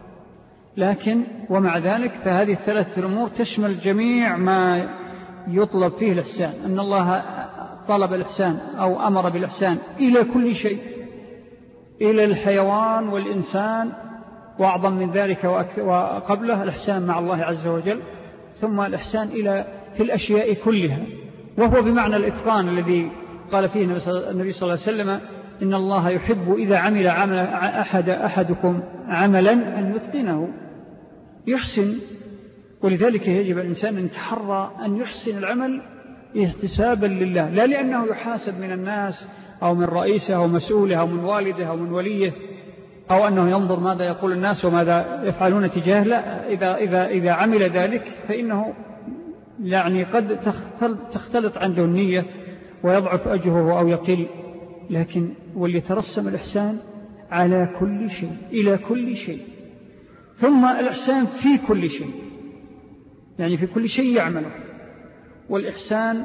لكن ومع ذلك فهذه الثلاثة الأمور تشمل جميع ما يطلب فيه الإحسان. أن الله طلب الإحسان أو أمر بالإحسان إلى كل شيء، إلى الحيوان والإنسان، وأعظم من ذلك وقبله الإحسان مع الله عز وجل، ثم الإحسان إلى في الأشياء كلها، وهو بمعنى الإتقان الذي قال فيه النبي صلى الله عليه وسلم إن الله يحب إذا عمل عمل أحد أحدكم عملا أن يتقنه، يحسن. ولذلك يجب الإنسان أن يتحرى أن يحسن العمل احتسابا لله، لا لأنه يحاسب من الناس أو من رئيسه أو مسؤوله أو من والده أو من وليه، أو أنه ينظر ماذا يقول الناس وماذا يفعلون تجاه. لا، إذا, إذا, إذا عمل ذلك فإنه يعني قد تختلط عنده النية ويضعف أجره أو يقل، لكن وليترسم الإحسان على كل شيء إلى كل شيء، ثم الإحسان في كل شيء، يعني في كل شيء يعمله. والإحسان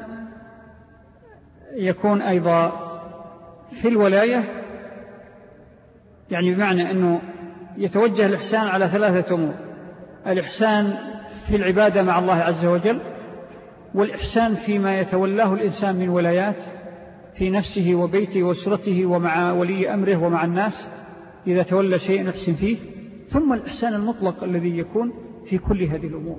يكون أيضا في الولاية، يعني بمعنى أنه يتوجه الإحسان على ثلاثة أمور: الإحسان في العبادة مع الله عز وجل، والإحسان فيما يتولاه الإنسان من ولايات، في نفسه وبيته وأسرته ومع ولي أمره ومع الناس إذا تولى شيء يحسن فيه، ثم الإحسان المطلق الذي يكون في كل هذه الأمور.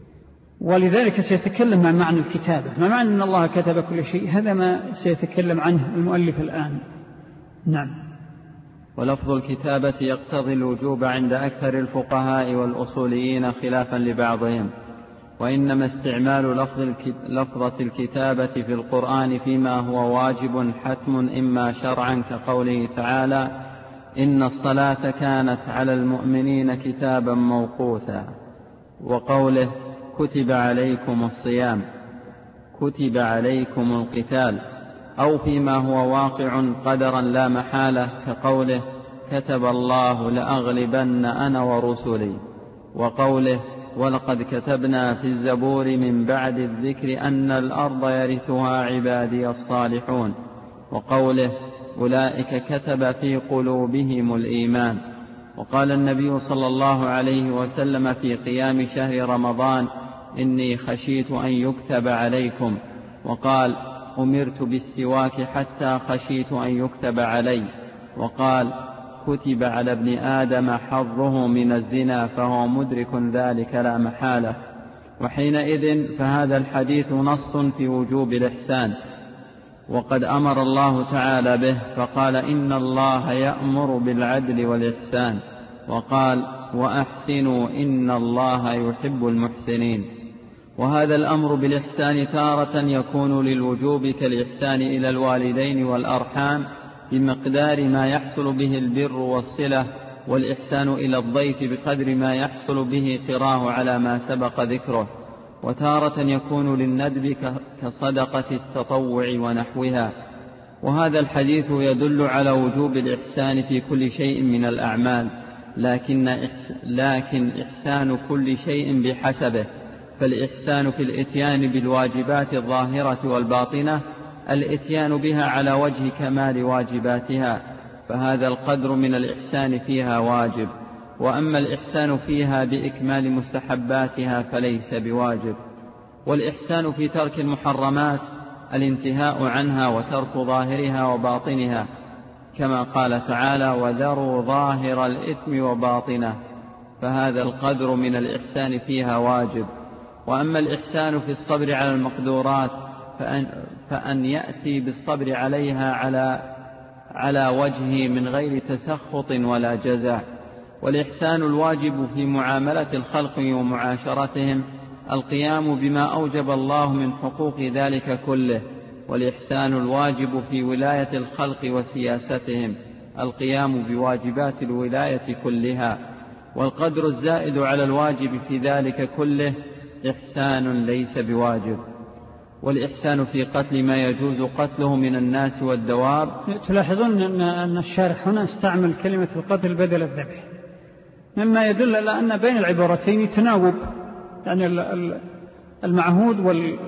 ولذلك سيتكلم عن معنى الكتابة، ما معنى أن الله كتب كل شيء، هذا ما سيتكلم عنه المؤلف الآن. نعم. ولفظ الكتابة يقتضي الوجوب عند أكثر الفقهاء والأصوليين خلافا لبعضهم، وإنما استعمال لفظة الكتابة في القرآن فيما هو واجب حتم إما شرعا كقوله تعالى إن الصلاة كانت على المؤمنين كتابا موقوتا، وقوله كتب عليكم الصيام، كتب عليكم القتال، أو فيما هو واقع قدرا لا محالة كقوله كتب الله لأغلبن أنا ورسلي، وقوله ولقد كتبنا في الزبور من بعد الذكر أن الأرض يرثها عبادي الصالحون، وقوله أولئك كتب في قلوبهم الإيمان. وقال النبي صلى الله عليه وسلم في قيام شهر رمضان إني خشيت أن يكتب عليكم، وقال أمرت بالسواك حتى خشيت أن يكتب علي، وقال كتب على ابن آدم حظه من الزنا فهو مدرك ذلك لا محالة. وحينئذ فهذا الحديث نص في وجوب الإحسان، وقد أمر الله تعالى به فقال إن الله يأمر بالعدل والإحسان، وقال وأحسنوا إن الله يحب المحسنين. وهذا الأمر بالإحسان تارة يكون للوجوب كالإحسان إلى الوالدين والأرحام بمقدار ما يحصل به البر والصلة، والإحسان إلى الضيف بقدر ما يحصل به قراه على ما سبق ذكره. وتارة يكون للندب كصدقة التطوع ونحوها. وهذا الحديث يدل على وجوب الإحسان في كل شيء من الأعمال، لكن, لكن إحسان كل شيء بحسبه، فالإحسان في الإتيان بالواجبات الظاهرة والباطنة الإتيان بها على وجه كمال واجباتها، فهذا القدر من الإحسان فيها واجب. وأما الإحسان فيها بإكمال مستحباتها فليس بواجب. والإحسان في ترك المحرمات الانتهاء عنها وترك ظاهرها وباطنها، كما قال تعالى وذروا ظاهر الإثم وباطنه، فهذا القدر من الإحسان فيها واجب. وأما الإحسان في الصبر على المقدورات فأن, فأن يأتي بالصبر عليها على, على وجهه من غير تسخط ولا جزع. والإحسان الواجب في معاملة الخلق ومعاشرتهم القيام بما أوجب الله من حقوق ذلك كله. والإحسان الواجب في ولاية الخلق وسياستهم القيام بواجبات الولاية كلها. والقدر الزائد على الواجب في ذلك كله إحسان ليس بواجب. والإحسان في قتل ما يجوز قتله من الناس والدواب. تلاحظون أن الشارح هنا استعمل كلمة القتل بدل الذبح، مما يدل على أن بين العبارتين تناوب، يعني المعهود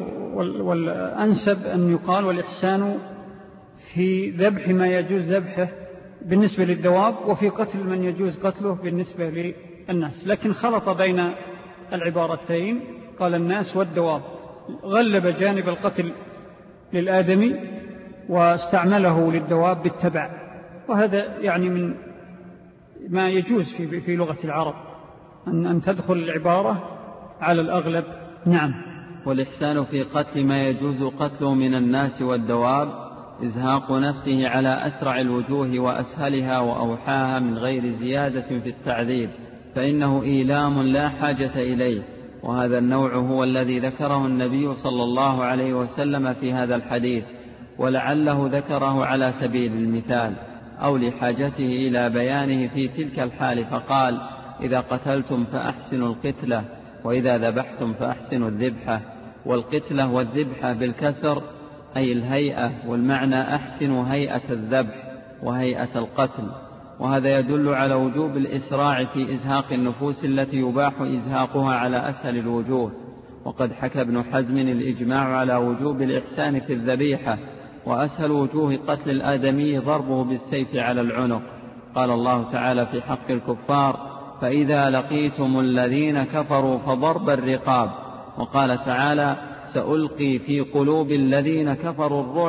والأنسب أن يقال والإحسان في ذبح ما يجوز ذبحه بالنسبة للدواب، وفي قتل من يجوز قتله بالنسبة للناس، لكن خلط بين العبارتين قال الناس والدواب، غلب جانب القتل للآدمي واستعمله للدواب بالتبع، وهذا يعني من ما يجوز في, في لغة العرب أن, أن تدخل العبارة على الأغلب. نعم. والإحسان في قتل ما يجوز قتله من الناس والدواب إزهاق نفسه على أسرع الوجوه وأسهلها وأوحاها من غير زيادة في التعذيب، فإنه إيلام لا حاجة إليه. وهذا النوع هو الذي ذكره النبي صلى الله عليه وسلم في هذا الحديث، ولعله ذكره على سبيل المثال أو لحاجته إلى بيانه في تلك الحال، فقال إذا قتلتم فأحسنوا القتلة وإذا ذبحتم فأحسنوا الذبحة. والقتلة والذبحة بالكسر أي الهيئة، والمعنى أحسنوا هيئة الذبح وهيئة القتل. وهذا يدل على وجوب الإسراع في إزهاق النفوس التي يباح إزهاقها على أسهل الوجوه. وقد حكى ابن حزم الإجماع على وجوب الإحسان في الذبيحة، وأسهل وجوه قتل الآدمي ضربه بالسيف على العنق. قال الله تعالى في حق الكفار فإذا لقيتم الذين كفروا فضرب الرقاب. وقال تعالى سألقي في قلوب الذين كفروا الرعب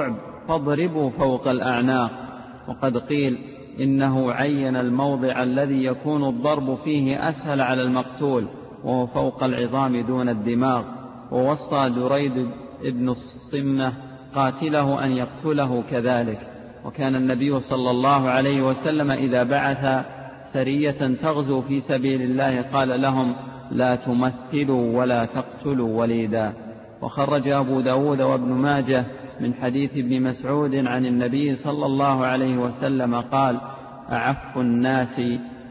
فاضربوا فوق الأعناق. وقد قيل إنه عين الموضع الذي يكون الضرب فيه أسهل على المقتول وهو فوق العظام دون الدماغ. ووصى دريد ابن الصمة قاتله أن يقتله كذلك. وكان النبي صلى الله عليه وسلم إذا بعث سرية تغزو في سبيل الله قال لهم لا تمثلوا ولا تقتلوا وليدا. وخرج أبو داود وابن ماجه من حديث ابن مسعود عن النبي صلى الله عليه وسلم قال أعف الناس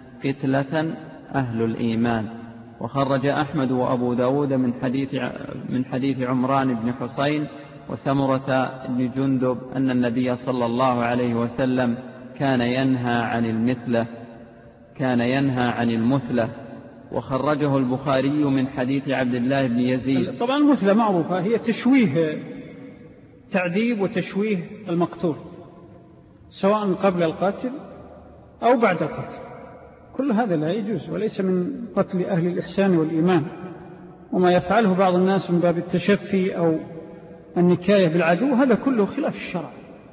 قتلة أهل الإيمان. وخرج أحمد وأبو داود من حديث, من حديث عمران بن حسين وسمرة بن جندب أن النبي صلى الله عليه وسلم كان ينهى عن المثلة كان ينهى عن المثلة. وخرجه البخاري من حديث عبد الله بن يزيد. طبعا المثلة معروفة، هي تشويه تعذيب وتشويه المقتول سواء قبل القتل أو بعد القتل، كل هذا لا يجوز وليس من قتل أهل الإحسان والإيمان. وما يفعله بعض الناس من باب التشفي أو النكاية بالعدو هذا كله خلاف الشرع،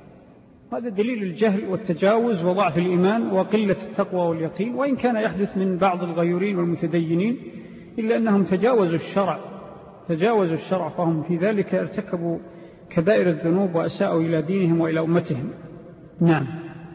هذا دليل الجهل والتجاوز وضعف الإيمان وقلة التقوى واليقين. وإن كان يحدث من بعض الغيورين والمتدينين إلا أنهم تجاوزوا الشرع تجاوزوا الشرع فهم في ذلك ارتكبوا كبائر الذنوب وأساءوا إلى دينهم وإلى أمتهم. نعم.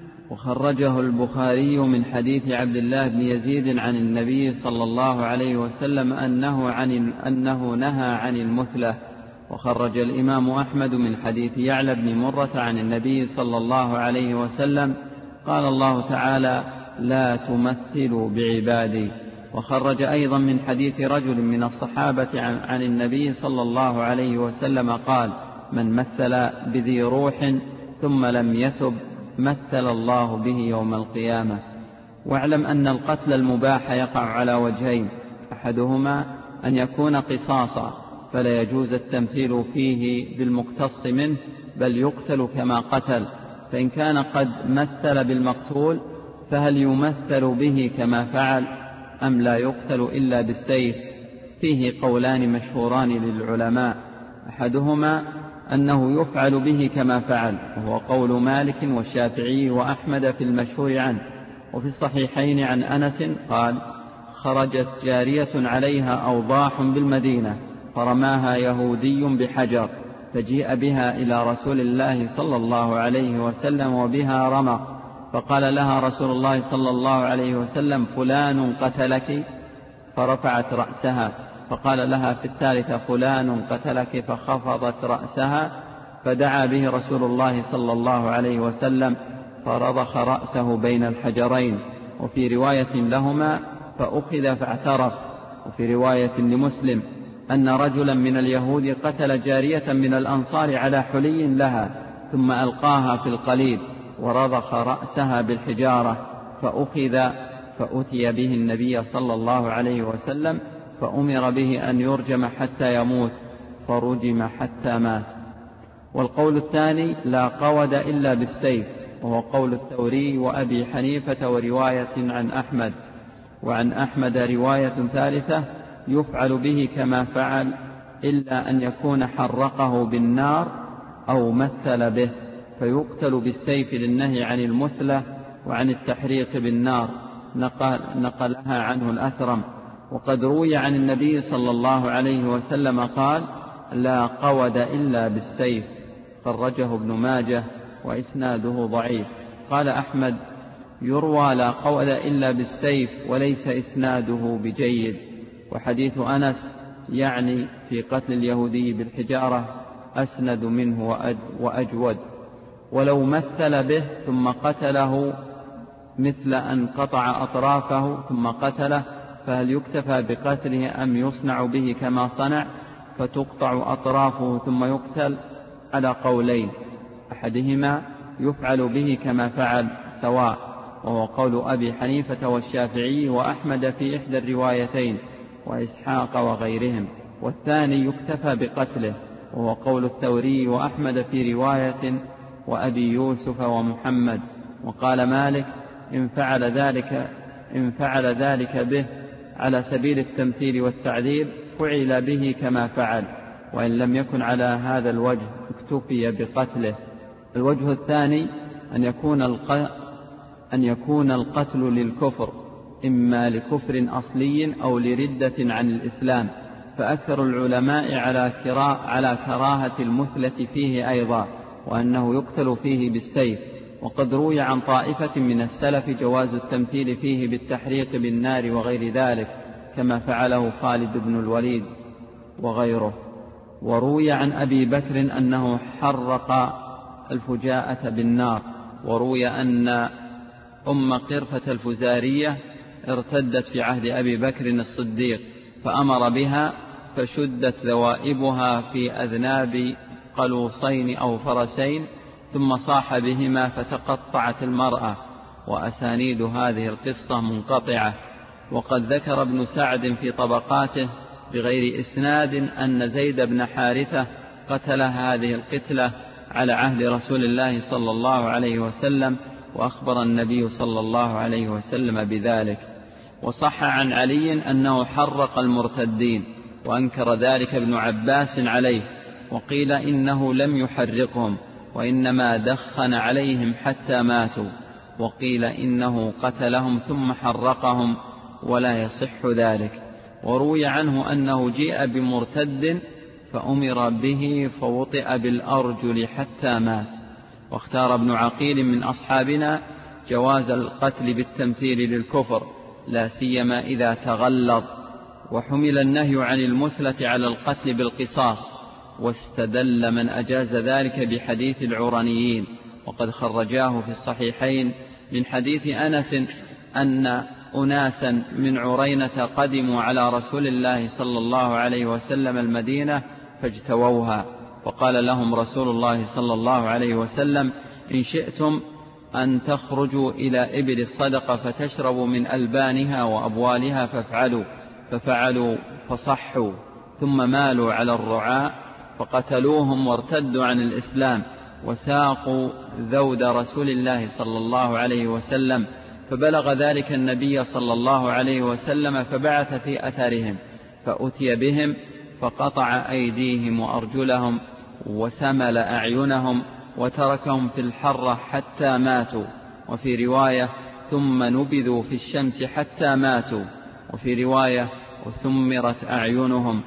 وخرجه البخاري من حديث عبد الله بن يزيد عن النبي صلى الله عليه وسلم أنه, عن أنه نهى عن المثلة. وخرج الإمام أحمد من حديث يعلى بن مرة عن النبي صلى الله عليه وسلم قال الله تعالى لا تمثلوا بعبادي. وخرج أيضا من حديث رجل من الصحابة عن, عن النبي صلى الله عليه وسلم قال من مثل بذي روح ثم لم يتب مثل الله به يوم القيامة. واعلم أن القتل المباح يقع على وجهين، أحدهما أن يكون قصاصا فلا يجوز التمثيل فيه بالمقتص منه بل يقتل كما قتل، فإن كان قد مثل بالمقتول فهل يمثل به كما فعل أم لا يقتل إلا بالسيف؟ فيه قولان مشهوران للعلماء، أحدهما أنه يفعل به كما فعل وهو قول مالك والشافعي وأحمد في المشهور عنه. وفي الصحيحين عن أنس قال خرجت جارية عليها أوضاح بالمدينة فرماها يهودي بحجر فجيء بها إلى رسول الله صلى الله عليه وسلم وبها رمق، فقال لها رسول الله صلى الله عليه وسلم فلان قتلك؟ فرفعت رأسها، فقال لها في الثالثة فلان قتلك؟ فخفضت رأسها، فدعا به رسول الله صلى الله عليه وسلم فرضخ رأسه بين الحجرين. وفي رواية لهما فأخذ فاعترف. وفي رواية لمسلم أن رجلا من اليهود قتل جارية من الأنصار على حلي لها ثم ألقاها في القليب ورضخ رأسها بالحجارة، فأخذ فأتي به النبي صلى الله عليه وسلم فأمر به أن يرجم حتى يموت فرجم حتى مات. والقول الثاني لا قود إلا بالسيف وهو قول الثوري وأبي حنيفة ورواية عن أحمد. وعن أحمد رواية ثالثة يفعل به كما فعل إلا أن يكون حرقه بالنار أو مثل به فيقتل بالسيف للنهي عن المثلة وعن التحريق بالنار، نقل نقلها عنه الأثرم. وقد روي عن النبي صلى الله عليه وسلم قال لا قود إلا بالسيف، خرجه ابن ماجه وإسناده ضعيف. قال أحمد يروى لا قود إلا بالسيف وليس إسناده بجيد. وحديث أنس يعني في قتل اليهودي بالحجارة أسند منه وأجود. ولو مثل به ثم قتله مثل أن قطع أطرافه ثم قتله فهل يكتفى بقتله أم يصنع به كما صنع فتقطع أطرافه ثم يقتل؟ على قولين، أحدهما يفعل به كما فعل سواء وهو قول أبي حنيفة والشافعي وأحمد في إحدى الروايتين وإسحاق وغيرهم، والثاني يكتفى بقتله وهو قول الثوري وأحمد في رواية وأبي يوسف ومحمد. وقال مالك إن فعل ذلك, إن فعل ذلك به على سبيل التمثيل والتعذيب فعل به كما فعل، وإن لم يكن على هذا الوجه اكتفي بقتله. الوجه الثاني أن يكون أن يكون القتل للكفر، إما لكفر أصلي أو لردة عن الإسلام، فأكثر العلماء على, على كراهة المثلة فيه أيضا، وأنه يقتل فيه بالسيف. وقد روي عن طائفة من السلف جواز التمثيل فيه بالتحريق بالنار وغير ذلك، كما فعله خالد بن الوليد وغيره. وروي عن أبي بكر أنه حرق الفجاءة بالنار. وروي أن أم قرفة الفزارية ارتدت في عهد أبي بكر الصديق فأمر بها، فشدت ذوائبها في أذناب قلوصين أو فرسين، ثم صاح بهما فتقطعت المرأة. وأسانيد هذه القصة منقطعة. وقد ذكر ابن سعد في طبقاته بغير إسناد أن زيد بن حارثة قتل هذه القتلة على عهد رسول الله صلى الله عليه وسلم، وأخبر النبي صلى الله عليه وسلم بذلك. وصح عن علي أنه حرق المرتدين، وأنكر ذلك ابن عباس عليه، وقيل إنه لم يحرقهم وإنما دخن عليهم حتى ماتوا، وقيل إنه قتلهم ثم حرقهم، ولا يصح ذلك. وروي عنه أنه جيء بمرتد فأمر به فوطئ بالأرجل حتى مات. واختار ابن عقيل من أصحابنا جواز القتل بالتمثيل للكفر، لا سيما إذا تغلظ. وحمل النهي عن المثلة على القتل بالقصاص، واستدل من أجاز ذلك بحديث العرنيين، وقد خرجاه في الصحيحين من حديث أنس أن أناسا من عرينة قدموا على رسول الله صلى الله عليه وسلم المدينة فاجتووها، فقال لهم رسول الله صلى الله عليه وسلم: إن شئتم أن تخرجوا إلى إبل الصدقة فتشربوا من ألبانها وأبوالها فافعلوا. ففعلوا فصحوا، ثم مالوا على الرعاء فقتلوهم وارتدوا عن الإسلام، وساقوا ذود رسول الله صلى الله عليه وسلم، فبلغ ذلك النبي صلى الله عليه وسلم، فبعث في أثرهم فأتي بهم فقطع أيديهم وأرجلهم وسمل أعينهم وتركهم في الحرة حتى ماتوا. وفي رواية: ثم نبذوا في الشمس حتى ماتوا. وفي رواية: وسمرت أعينهم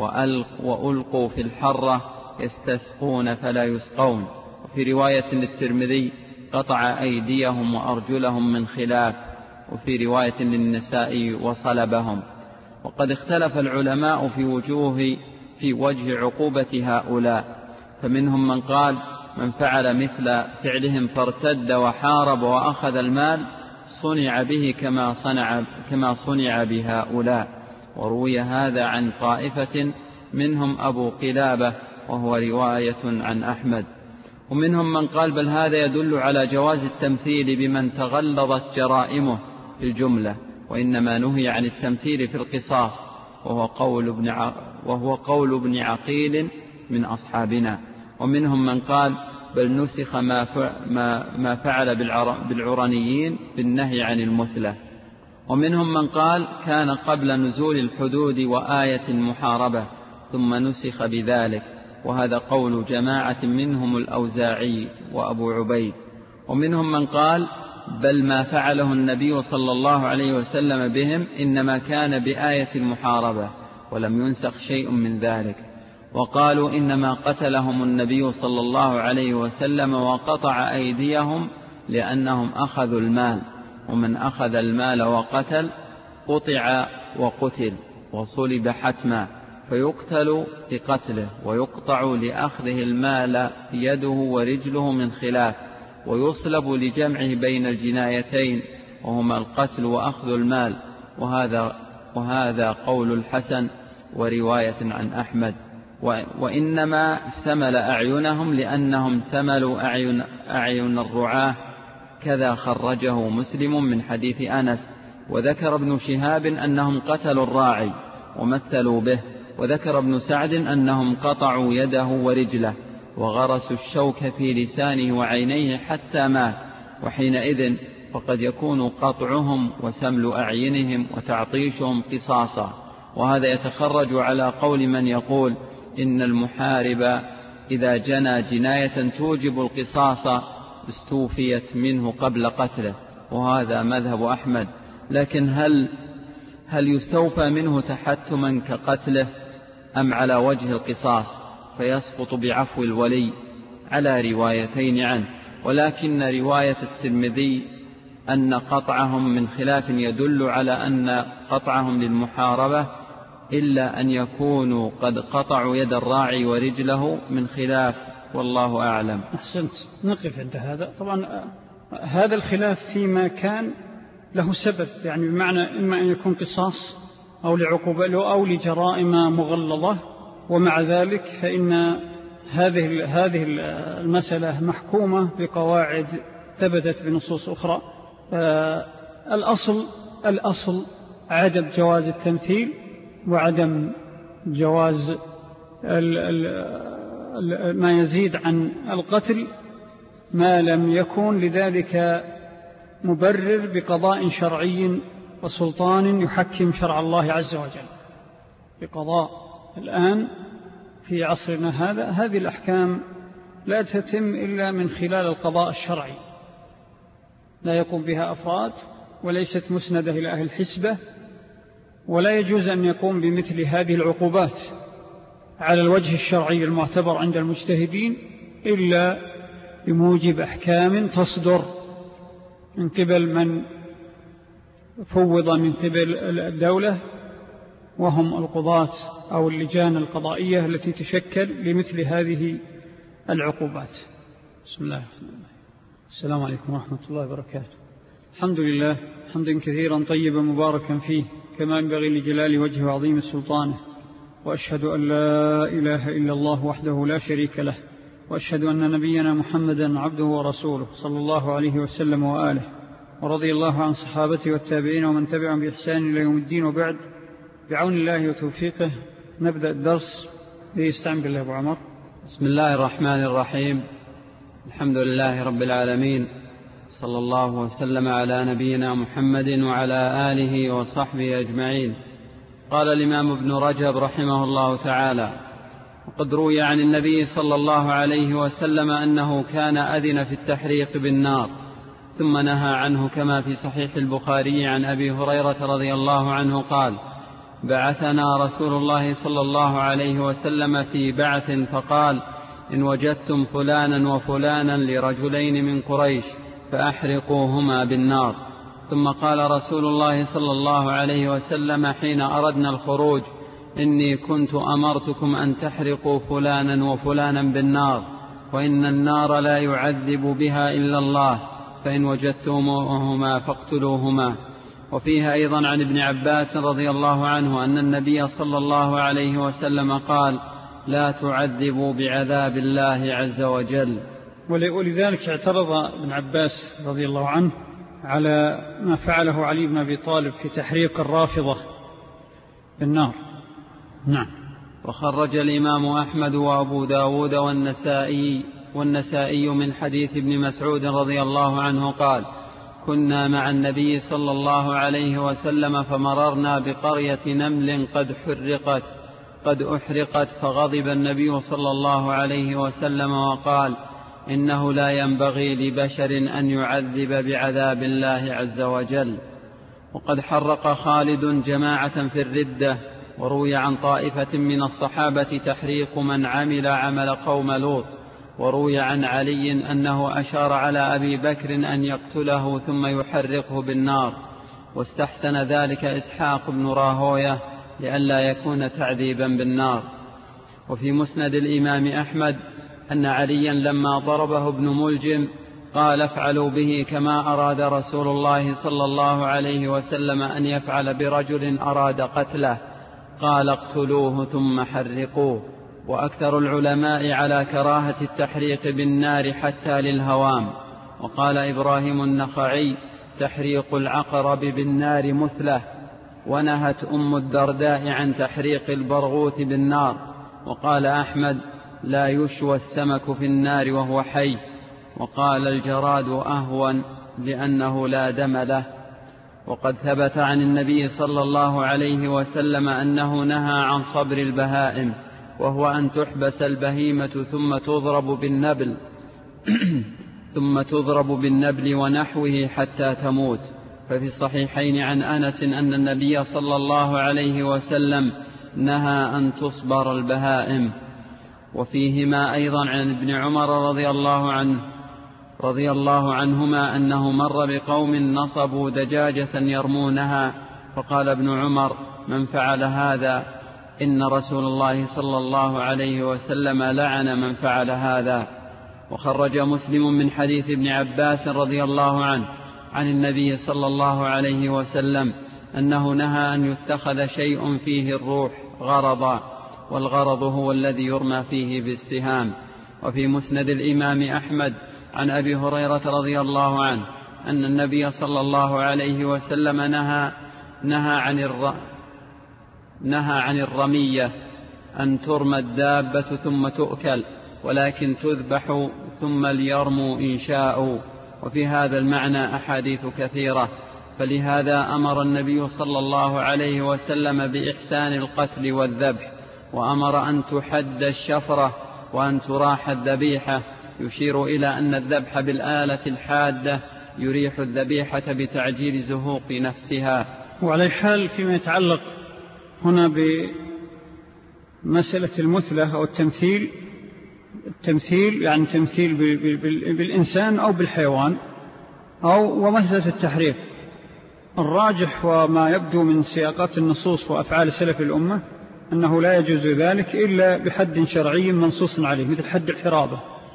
وألقوا في الحرة يستسقون فلا يسقون. وفي رواية للترمذي: قطع أيديهم وأرجلهم من خلاف. وفي رواية للنسائي: وصلبهم. وقد اختلف العلماء في وجوه في وجه عقوبة هؤلاء، فمنهم من قال: من فعل مثل فعلهم فارتد وحارب وأخذ المال صنع به كما صنع, كما صنع بهؤلاء. وروي هذا عن طائفة منهم أبو قلابة، وهو رواية عن أحمد. ومنهم من قال: بل هذا يدل على جواز التمثيل بمن تغلظت جرائمه في الجملة، وإنما نهي عن التمثيل في القصاص، وهو قول ابن, ع... وهو قول ابن عقيل من أصحابنا. ومنهم من قال: بل نسخ ما, ف... ما... ما فعل بالعر... بالعرنيين بالنهي عن المثلة. ومنهم من قال: كان قبل نزول الحدود وآية المحاربة ثم نسخ بذلك، وهذا قول جماعة منهم الأوزاعي وأبو عبيد. ومنهم من قال: بل ما فعله النبي صلى الله عليه وسلم بهم إنما كان بآية المحاربة ولم ينسخ شيء من ذلك. وقالوا: إنما قتلهم النبي صلى الله عليه وسلم وقطع أيديهم لأنهم أخذوا المال، ومن أخذ المال وقتل قطع وقتل وصلب حتما، فيقتل لقتله ويقطع لأخذه المال يده ورجله من خلاف، ويصلب لجمعه بين الجنايتين وهما القتل وأخذ المال. وهذا, وهذا قول الحسن ورواية عن أحمد. وإنما سمل أعينهم لأنهم سملوا أعين, أعين الرعاة، كذا خرجه مسلم من حديث أنس. وذكر ابن شهاب أنهم قتلوا الراعي ومثلوا به. وذكر ابن سعد أنهم قطعوا يده ورجله وغرسوا الشوك في لسانه وعينيه حتى مات، وحينئذ فقد يكون قطعهم وسمل أعينهم وتعطيشهم قصاصا. وهذا يتخرج على قول من يقول إن المحارب إذا جنى جناية توجب القصاص استوفيت منه قبل قتله، وهذا مذهب أحمد. لكن هل هل يستوفى منه تحتما كقتله أم على وجه القصاص فيسقط بعفو الولي؟ على روايتين عنه، ولكن رواية الترمذي أن قطعهم من خلاف يدل على أن قطعهم للمحاربة إلا أن يكونوا قد قطعوا يد الراعي ورجله من خلاف، والله أعلم. أحسنت، نقف عند هذا. طبعا هذا الخلاف فيما كان له سبب، يعني بمعنى إما أن يكون قصاص أو لعقوبة أو لجرائم مغلظة، ومع ذلك فإن هذه هذه المسألة محكومة بقواعد ثبتت بنصوص أخرى. الأصل الأصل عدم جواز التمثيل وعدم جواز ما يزيد عن القتل ما لم يكن لذلك مبرر بقضاء شرعي وسلطان يحكم شرع الله عز وجل. بقضاء الآن في عصرنا هذا هذه الأحكام لا تتم إلا من خلال القضاء الشرعي، لا يقوم بها أفراد وليست مسندة إلى أهل الحسبة، ولا يجوز أن يقوم بمثل هذه العقوبات على الوجه الشرعي المعتبر عند المجتهدين إلا بموجب أحكام تصدر من قبل من فوض من قبل الدولة، وهم القضاة أو اللجان القضائية التي تشكل لمثل هذه العقوبات. بسم الله الرحمن الرحيم. السلام عليكم ورحمة الله وبركاته. الحمد لله حمدا كثيرا طيبا مباركا فيه كما ينبغي لجلال وجهه وعظيم سلطانه، وأشهد أن لا إله إلا الله وحده لا شريك له، وأشهد أن نبينا محمدا عبده ورسوله صلى الله عليه وسلم وآله، ورضي الله عن صحابته والتابعين ومن تبعهم بإحسان إلى يوم الدين. وبعد، بعون الله وتوفيقه نبدأ الدرس. ليستعن بالله أبو عمر. بسم الله الرحمن الرحيم. الحمد لله رب العالمين، صلى الله وسلم على نبينا محمد وعلى آله وصحبه أجمعين. قال الإمام ابن رجب رحمه الله تعالى: وقد روي عن النبي صلى الله عليه وسلم أنه كان أذن في التحريق بالنار ثم نهى عنه، كما في صحيح البخاري عن أبي هريرة رضي الله عنه قال: بعثنا رسول الله صلى الله عليه وسلم في بعث فقال: إن وجدتم فلانا وفلانا لرجلين من قريش فأحرقوهما بالنار. ثم قال رسول الله صلى الله عليه وسلم حين أردنا الخروج: إني كنت أمرتكم أن تحرقوا فلانا وفلانا بالنار، وإن النار لا يعذب بها إلا الله، فإن وجدتموهما فاقتلوهما. وفيها أيضا عن ابن عباس رضي الله عنه أن النبي صلى الله عليه وسلم قال: لا تعذبوا بعذاب الله عز وجل. ولذلك اعترض ابن عباس رضي الله عنه على ما فعله علي بن أبي طالب في تحريق الرافضة بالنار. نعم. وخرج الإمام أحمد وأبو داود والنسائي, والنسائي من حديث ابن مسعود رضي الله عنه قال: كنا مع النبي صلى الله عليه وسلم فمررنا بقرية نمل قد حرقت قد أحرقت فغضب النبي صلى الله عليه وسلم وقال: إنه لا ينبغي لبشر أن يعذب بعذاب الله عز وجل. وقد حرق خالد جماعة في الردة. وروي عن طائفة من الصحابة تحريق من عمل عمل قوم لوط. وروي عن علي أنه أشار على أبي بكر أن يقتله ثم يحرقه بالنار، واستحسن ذلك إسحاق بن راهوية لئلا يكون تعذيبا بالنار. وفي مسند الإمام أحمد أن عليا لما ضربه ابن ملجم قال: افعلوا به كما أراد رسول الله صلى الله عليه وسلم أن يفعل برجل أراد قتله، قال: اقتلوه ثم حرقوه. وأكثر العلماء على كراهة التحريق بالنار حتى للهوام. وقال إبراهيم النخعي: تحريق العقرب بالنار مثله. ونهت أم الدرداء عن تحريق البرغوث بالنار. وقال أحمد: لا يشوى السمك في النار وهو حي. وقال الجراد: أهون لأنه لا دم له. وقد ثبت عن النبي صلى الله عليه وسلم أنه نهى عن صبر البهائم وهو أن تحبس البهيمة ثم تضرب بالنبل ثم تضرب بالنبل ونحوه حتى تموت. ففي الصحيحين عن أنس أن النبي صلى الله عليه وسلم نهى أن تصبر البهائم. وفيهما أيضا عن ابن عمر رضي الله عنه رضي الله عنهما أنه مر بقوم نصبوا دجاجة يرمونها، فقال ابن عمر: من فعل هذا؟ إن رسول الله صلى الله عليه وسلم لعن من فعل هذا. وخرج مسلم من حديث ابن عباس رضي الله عنه عن النبي صلى الله عليه وسلم أنه نهى أن يتخذ شيء فيه الروح غرضا، والغرض هو الذي يرمى فيه بالسهام. وفي مسند الإمام أحمد عن أبي هريرة رضي الله عنه أن النبي صلى الله عليه وسلم نهى نهى عن الر... نهى عن الرمية، أن ترمى الدابة ثم تؤكل، ولكن تذبح ثم ليرموا إن شاءوا. وفي هذا المعنى أحاديث كثيرة، فلهذا أمر النبي صلى الله عليه وسلم بإحسان القتل والذبح، وأمر أن تحد الشفرة وأن تراح الذبيحة، يشير إلى أن الذبح بالآلة الحادة يريح الذبيحة بتعجيل زهوق نفسها. وعلى حال فيما يتعلق هنا بمسألة المثلة أو التمثيل، التمثيل يعني تمثيل بالإنسان أو بالحيوان أو ومسألة التحريق، الراجح وما يبدو من سياقات النصوص وأفعال سلف الأمة أنه لا يجوز ذلك إلا بحد شرعي منصوص عليه، مثل حد الحرابة.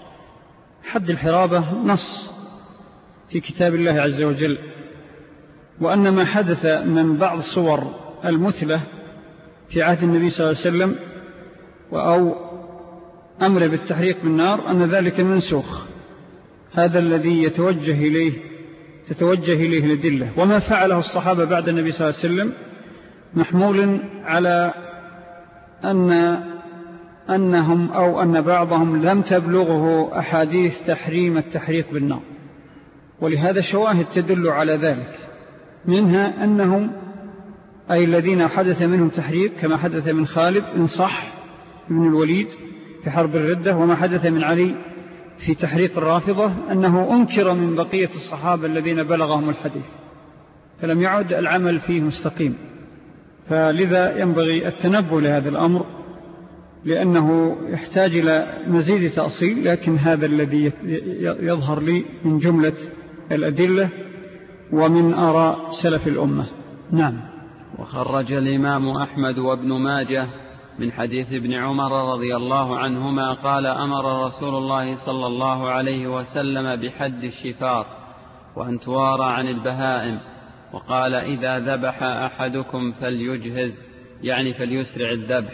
حد الحرابة نص في كتاب الله عز وجل، وأن ما حدث من بعض صور المثلة في عهد النبي صلى الله عليه وسلم أو أمر بالتحريق بالنار أن ذلك منسوخ. هذا الذي يتوجه إليه تتوجه إليه الأدلة. وما فعله الصحابة بعد النبي صلى الله عليه وسلم محمول على أن أنهم أو أن بعضهم لم تبلغه أحاديث تحريم التحريق بالنار، ولهذا شواهد تدل على ذلك، منها أنهم أي الذين حدث منهم تحريق كما حدث من خالد إن صح بن الوليد في حرب الردة، وما حدث من علي في تحريق الرافضة، أنه أنكر من بقية الصحابة الذين بلغهم الحديث، فلم يعد العمل فيه مستقيم. فلذا ينبغي التنبه لهذا الأمر، لأنه يحتاج إلى مزيد تأصيل، لكن هذا الذي يظهر لي من جملة الأدلة ومن آراء سلف الأمة. نعم. وخرج الإمام أحمد وابن ماجه من حديث ابن عمر رضي الله عنهما قال: أمر رسول الله صلى الله عليه وسلم بحد الشفار وأن توارى عن البهائم، وقال: إذا ذبح أحدكم فليجهز، يعني فليسرع الذبح.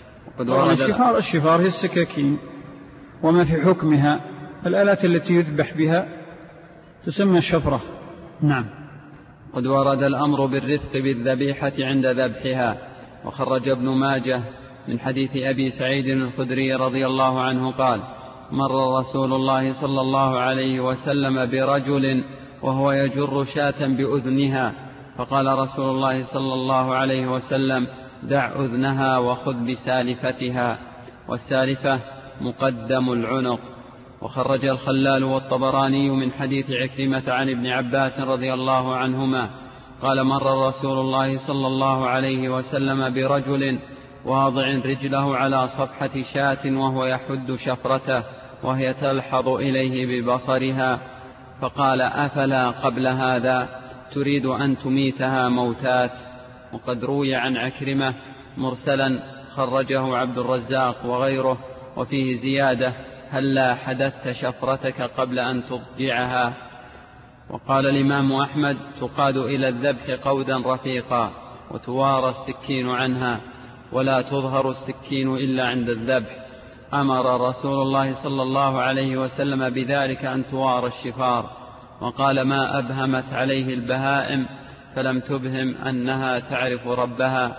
الشفار الشفار هي السكاكين وما في حكمها، الآلات التي يذبح بها تسمى الشفرة. نعم. قد ورد الأمر بالرفق بالذبيحة عند ذبحها. وخرج ابن ماجه من حديث أبي سعيد الخدري رضي الله عنه قال: مر رسول الله صلى الله عليه وسلم برجل وهو يجر شاة بأذنها، فقال رسول الله صلى الله عليه وسلم: دع أذنها وخذ بسالفتها، والسالفة مقدم العنق. وخرج الخلال والطبراني من حديث عكرمة عن ابن عباس رضي الله عنهما قال: مر رسول الله صلى الله عليه وسلم برجل واضع رجله على صفحة شاة وهو يحد شفرته وهي تلحظ إليه ببصرها، فقال: أفلا قبل هذا تريد أن تميتها موتات. وقد روي عن عكرمة مرسلا خرجه عبد الرزاق وغيره، وفيه زيادة: هلا حدثت شفرتك قبل أن تضجعها. وقال الإمام أحمد: تقاد إلى الذبح قودا رفيقا، وتوارى السكين عنها، ولا تظهر السكين إلا عند الذبح. أمر رسول الله صلى الله عليه وسلم بذلك أن توارى الشفار، وقال: ما أبهمت عليه البهائم فلم تبهم أنها تعرف ربها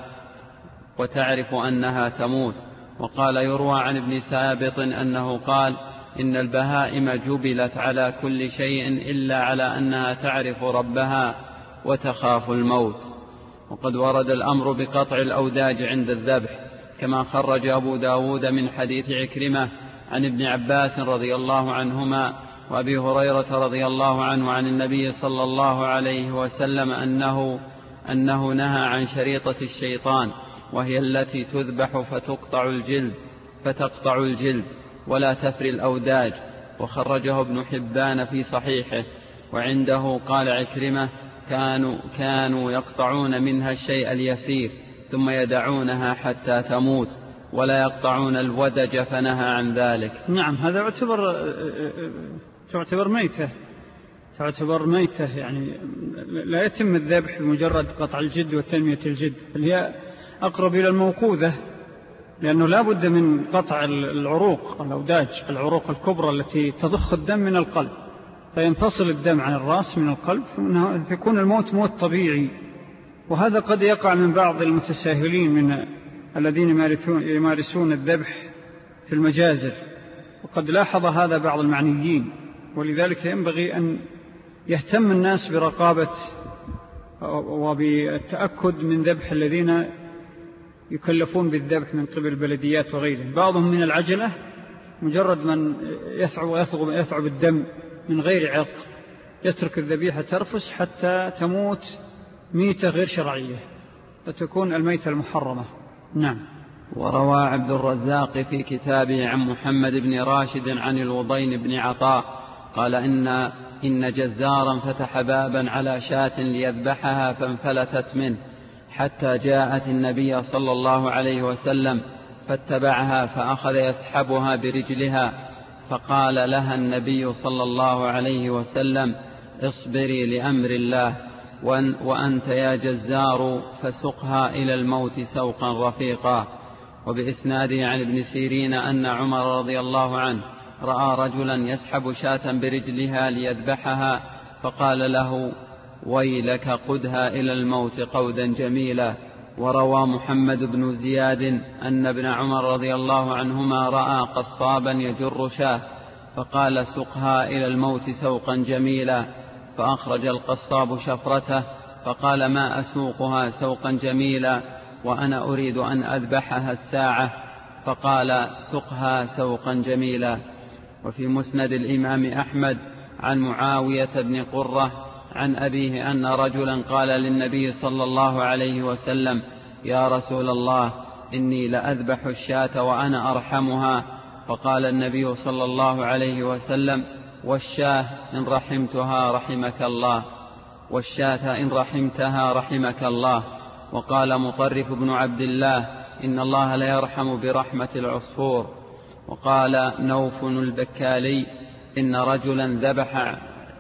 وتعرف أنها تموت. وقال: يروى عن ابن سابط أنه قال: إن البهائم جبلت على كل شيء إلا على أنها تعرف ربها وتخاف الموت. وقد ورد الأمر بقطع الأوداج عند الذبح، كما خرج أبو داود من حديث عكرمة عن ابن عباس رضي الله عنهما وأبي هريرة رضي الله عنه عن النبي صلى الله عليه وسلم أنه, أنه نهى عن شريطة الشيطان، وهي التي تذبح فتقطع الجلد فتقطع الجلد ولا تفري الأوداج. وخرجه ابن حبان في صحيحه. وعنده قال عكرمة: كانوا, كانوا يقطعون منها الشيء اليسير ثم يدعونها حتى تموت ولا يقطعون الودج، فنهى عن ذلك. نعم، هذا يعتبر تعتبر ميتة تعتبر ميتة يعني لا يتم الذبح بمجرد قطع الجلد وتنمية الجلد، بل هي أقرب إلى الموقوذة، لأنه لا بد من قطع العروق الأوداج، العروق الكبرى التي تضخ الدم من القلب، فينفصل الدم عن الرأس من القلب، فيكون الموت موت طبيعي. وهذا قد يقع من بعض المتساهلين من الذين يمارسون الذبح في المجازر، وقد لاحظ هذا بعض المعنيين. ولذلك ينبغي أن يهتم الناس برقابة وبالتأكد من ذبح الذين يكلفون بالذبح من قبل البلديات وغيرهم. بعضهم من العجلة مجرد من يثعب, يثعب الدم من غير عرق يترك الذبيحة ترفس حتى تموت ميتة غير شرعية، فتكون الميتة المحرمة. نعم. وروى عبد الرزاق في كتابه عن محمد بن راشد عن الوضين بن عطاء قال إن, إن جزارا فتح بابا على شاة ليذبحها فانفلتت منه حتى جاءت النبي صلى الله عليه وسلم فاتبعها فأخذ يسحبها برجلها، فقال لها النبي صلى الله عليه وسلم: اصبري لأمر الله، وأنت يا جزار فسقها إلى الموت سوقا رفيقا. وبإسناده عن ابن سيرين أن عمر رضي الله عنه رأى رجلا يسحب شاة برجلها ليذبحها فقال له: ويلك قدها إلى الموت قودا جميلا. وروى محمد بن زياد أن ابن عمر رضي الله عنهما رأى قصابا يجر شاه فقال: سقها إلى الموت سوقا جميلا. فأخرج القصاب شفرته فقال: ما أسوقها سوقا جميلا وأنا أريد أن أذبحها الساعة. فقال: سقها سوقا جميلا. وفي مسند الإمام أحمد عن معاوية بن قرة عن أبيه أن رجلا قال للنبي صلى الله عليه وسلم: يا رسول الله، إني لأذبح الشاة وأنا أرحمها. فقال النبي صلى الله عليه وسلم: والشاة إن رحمتها رحمك الله والشاة إن رحمتها رحمك الله. وقال مطرف بن عبد الله: إن الله لا يرحم برحمة العصفور. وقال نوف البكالي: إن رجلا ذبح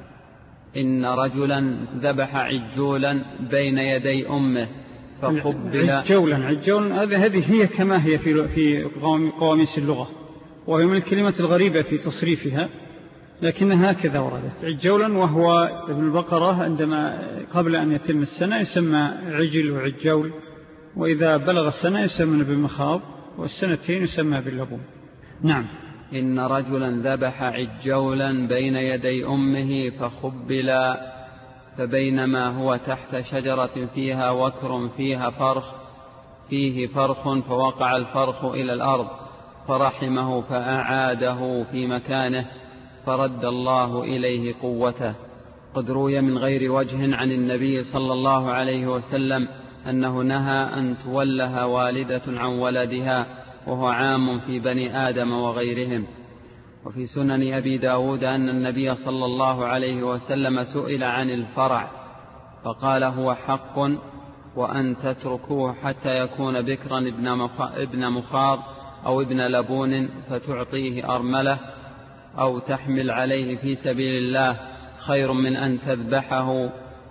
إن رجلا ذبح عجولا بين يدي أمه فقبل. عجولا عجولا هذه هي كما هي في في قواميس اللغة، وهي من الكلمات الغريبة في تصريفها، لكنها هكذا وردت عجولا. وهو ابن البقرة عندما قبل أن يتم السنة يسمى عجل وعجول، وإذا بلغ السنة يسمى بالمخاض، والسنتين يسمى باللبون. نعم. إن رجلا ذبح عجولا بين يدي أمه فخبلا، فبينما هو تحت شجرة فيها وكر فيها فرخ فيه فرخ فوقع الفرخ إلى الأرض فرحمه فأعاده في مكانه فرد الله إليه قوته. قد روي من غير وجه عن النبي صلى الله عليه وسلم أنه نهى أن تولها والدة عن ولدها، وهو عام في بني آدم وغيرهم. وفي سنن أبي داود أن النبي صلى الله عليه وسلم سئل عن الفرع فقال: هو حق، وأن تتركوه حتى يكون بكرا ابن مخاض أو ابن لبون فتعطيه أرملة أو تحمل عليه في سبيل الله خير من أن تذبحه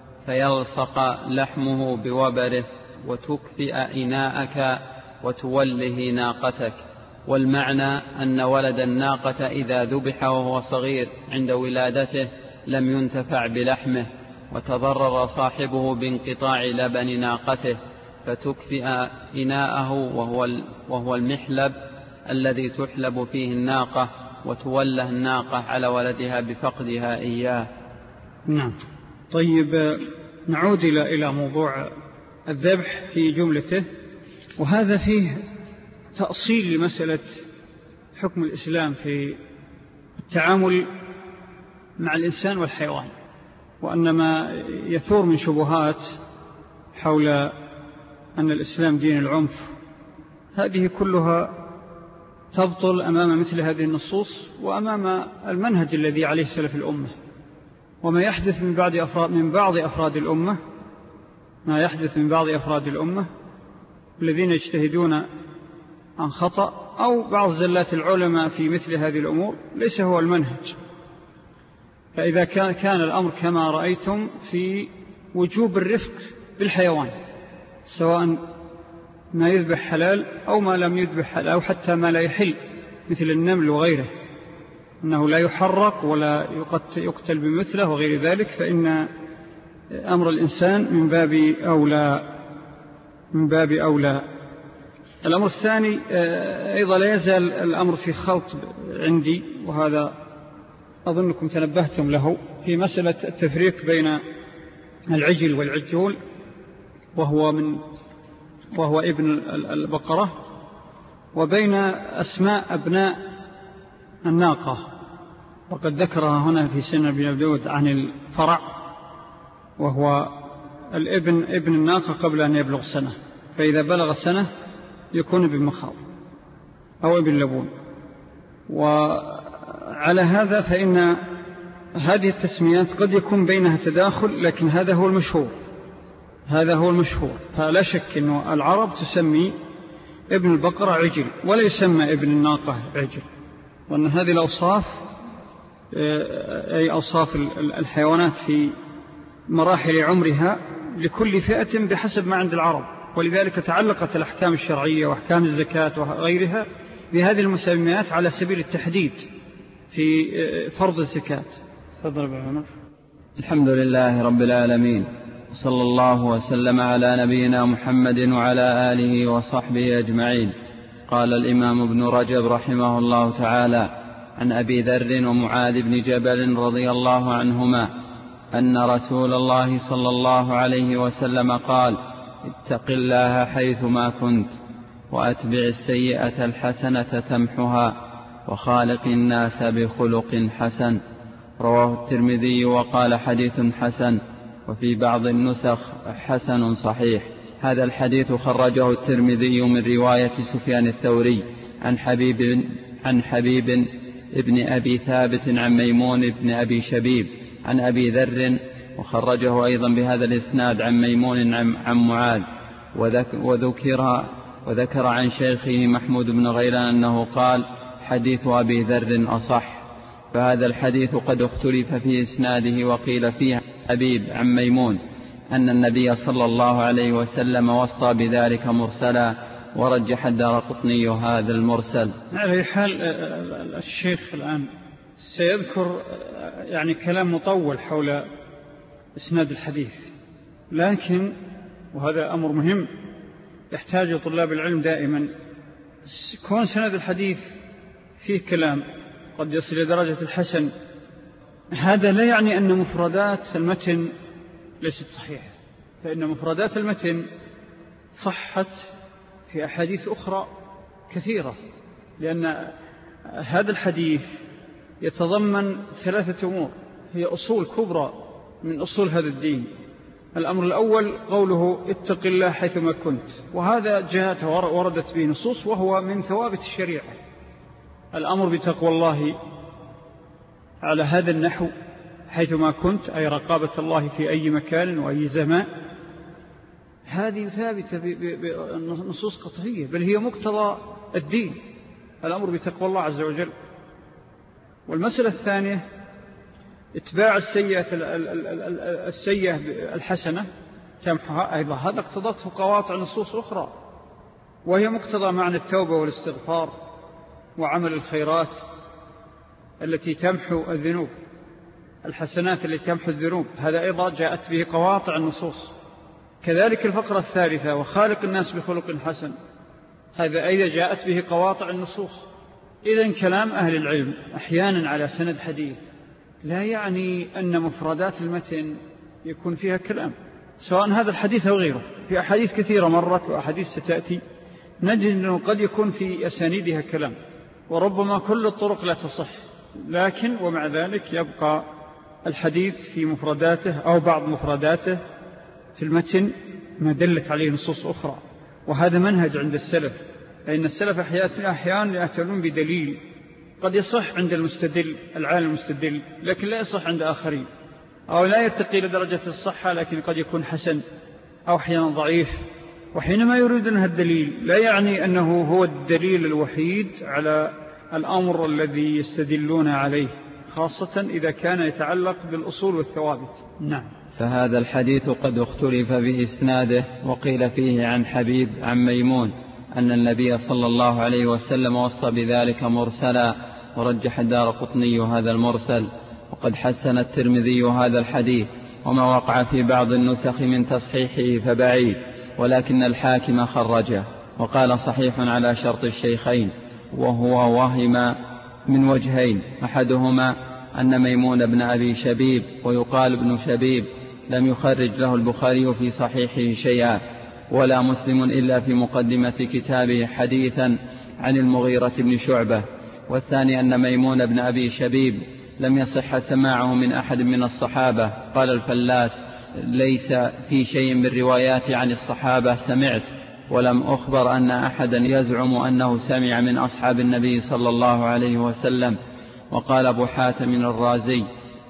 فيلصق لحمه بوبره وتكفئ إناءك وتوله ناقتك. والمعنى أن ولد الناقة إذا ذبح وهو صغير عند ولادته لم ينتفع بلحمه، وتضرر صاحبه بانقطاع لبن ناقته، فتكفئ إناءه وهو, وهو المحلب الذي تحلب فيه الناقة، وتوله الناقة على ولدها بفقدها إياه. نعم. طيب، نعود إلى موضوع الذبح في جملته، وهذا فيه تأصيل لمسألة حكم الإسلام في التعامل مع الإنسان والحيوان، وأن ما يثور من شبهات حول أن الإسلام دين العنف هذه كلها تبطل أمام مثل هذه النصوص وأمام المنهج الذي عليه سلف الأمة. وما يحدث من بعض أفراد, من بعض أفراد الأمة ما يحدث من بعض أفراد الأمة الذين يجتهدون عن خطأ أو بعض زلات العلماء في مثل هذه الأمور ليس هو المنهج. فإذا كان الأمر كما رأيتم في وجوب الرفق بالحيوان، سواء ما يذبح حلال أو ما لم يذبح حلال أو حتى ما لا يحل مثل النمل وغيره، أنه لا يحرق ولا يقتل بمثله وغير ذلك، فإن أمر الإنسان من باب أولى من باب أولى. الأمر الثاني أيضا لا يزال الأمر في خلط عندي، وهذا أظنكم تنبهتم له، في مسألة التفريق بين العجل والعجول، وهو من وهو ابن البقرة، وبين أسماء أبناء الناقة، وقد ذكرها هنا في سنة بن داود عن الفرع، وهو الابن ابن الناقة قبل أن يبلغ سنة، فإذا بلغ سنة يكون ابن مخاض أو ابن لبون. وعلى هذا فإن هذه التسميات قد يكون بينها تداخل، لكن هذا هو المشهور هذا هو المشهور فلا شك أن العرب تسمي ابن البقرة عجل ولا يسمى ابن الناقة عجل، وأن هذه الأوصاف أي أوصاف الحيوانات في مراحل عمرها لكل فئة بحسب ما عند العرب، ولذلك تعلقت الأحكام الشرعية وأحكام الزكاة وغيرها بهذه المسميات على سبيل التحديد في فرض الزكاة. تفضل أبو عمر. الحمد لله رب العالمين، صلى الله وسلم على نبينا محمد وعلى آله وصحبه أجمعين. قال الإمام ابن رجب رحمه الله تعالى عن أبي ذر ومعاذ بن جبل رضي الله عنهما أن رسول الله صلى الله عليه وسلم قال: اتق الله حيثما كنت، وأتبع السيئة الحسنة تمحها، وخالق الناس بخلق حسن. رواه الترمذي وقال حديث حسن، وفي بعض النسخ حسن صحيح. هذا الحديث خرجه الترمذي من رواية سفيان الثوري عن حبيب عن حبيب ابن أبي ثابت عن ميمون ابن أبي شبيب عن أبي ذر، وخرجه أيضا بهذا الإسناد عن ميمون عن معاذ، وذكر, وذكر عن شيخه محمود بن غيلان أنه قال: حديث أبي ذر أصح. فهذا الحديث قد اختلف في إسناده، وقيل فيه حبيب عن ميمون أن النبي صلى الله عليه وسلم وصى بذلك مرسلا، ورجح الدارقطني هذا المرسل. على حال الشيخ الآن سيذكر يعني كلام مطول حول إسناد الحديث، لكن وهذا أمر مهم يحتاج طلاب العلم دائما، كون سند الحديث فيه كلام قد يصل إلى درجة الحسن، هذا لا يعني أن مفردات المتن ليست صحيحة، فإن مفردات المتن صحت في أحاديث أخرى كثيرة، لأن هذا الحديث يتضمن ثلاثة أمور هي أصول كبرى من أصول هذا الدين. الأمر الأول قوله: اتق الله حيثما كنت، وهذا جاءت وردت به نصوص، وهو من ثوابت الشريعة. الأمر بتقوى الله على هذا النحو حيثما كنت، أي رقابة الله في أي مكان وأي زمان، هذه ثابتة بنصوص قطعية، بل هي مقتضى الدين، الأمر بتقوى الله عز وجل. والمسألة الثانية اتباع السيئة السيئة الحسنة تمحها، أيضا هذا اقتضته قواطع نصوص أخرى، وهي مقتضى معنى التوبة والاستغفار وعمل الخيرات التي تمحو الذنوب، الحسنات التي تمحو الذنوب، هذا أيضا جاءت به قواطع النصوص. كذلك الفقرة الثالثة: وخالق الناس بخلق حسن، هذا أيضا جاءت به قواطع النصوص. إذن كلام أهل العلم أحيانا على سند حديث لا يعني أن مفردات المتن يكون فيها كلام، سواء هذا الحديث أو غيره، في أحاديث كثيرة مرت وأحاديث ستأتي نجد أنه قد يكون في أسانيدها كلام، وربما كل الطرق لا تصح، لكن ومع ذلك يبقى الحديث في مفرداته أو بعض مفرداته في المتن ما دلت عليه نصوص أخرى. وهذا منهج عند السلف، لأن السلف أحيانا يأتون بدليل قد يصح عند المستدل العالم المستدل، لكن لا يصح عند آخرين، أو لا يتقي لدرجة الصحة لكن قد يكون حسن أو أحيانا ضعيف. وحينما يريدون الدليل لا يعني أنه هو الدليل الوحيد على الأمر الذي يستدلون عليه، خاصة إذا كان يتعلق بالأصول والثوابت. نعم. فهذا الحديث قد اختلف بإسناده، وقيل فيه عن حبيب عن ميمون أن النبي صلى الله عليه وسلم وصى بذلك مرسلا، ورجح الدارقطني هذا المرسل، وقد حسن الترمذي هذا الحديث، وما وقع في بعض النسخ من تصحيحه فبعيد، ولكن الحاكم خرجه وقال صحيح على شرط الشيخين، وهو وهم من وجهين: أحدهما أن ميمون بن أبي شبيب ويقال ابن شبيب لم يخرج له البخاري في صحيحه شيئا، ولا مسلم إلا في مقدمة كتابه حديثا عن المغيرة بن شعبة. والثاني أن ميمون بن أبي شبيب لم يصح سماعه من أحد من الصحابة. قال الفلاس: ليس في شيء من روايات عن الصحابة سمعت، ولم أخبر أن أحدا يزعم أنه سمع من أصحاب النبي صلى الله عليه وسلم. وقال أبو حاتم الرازي: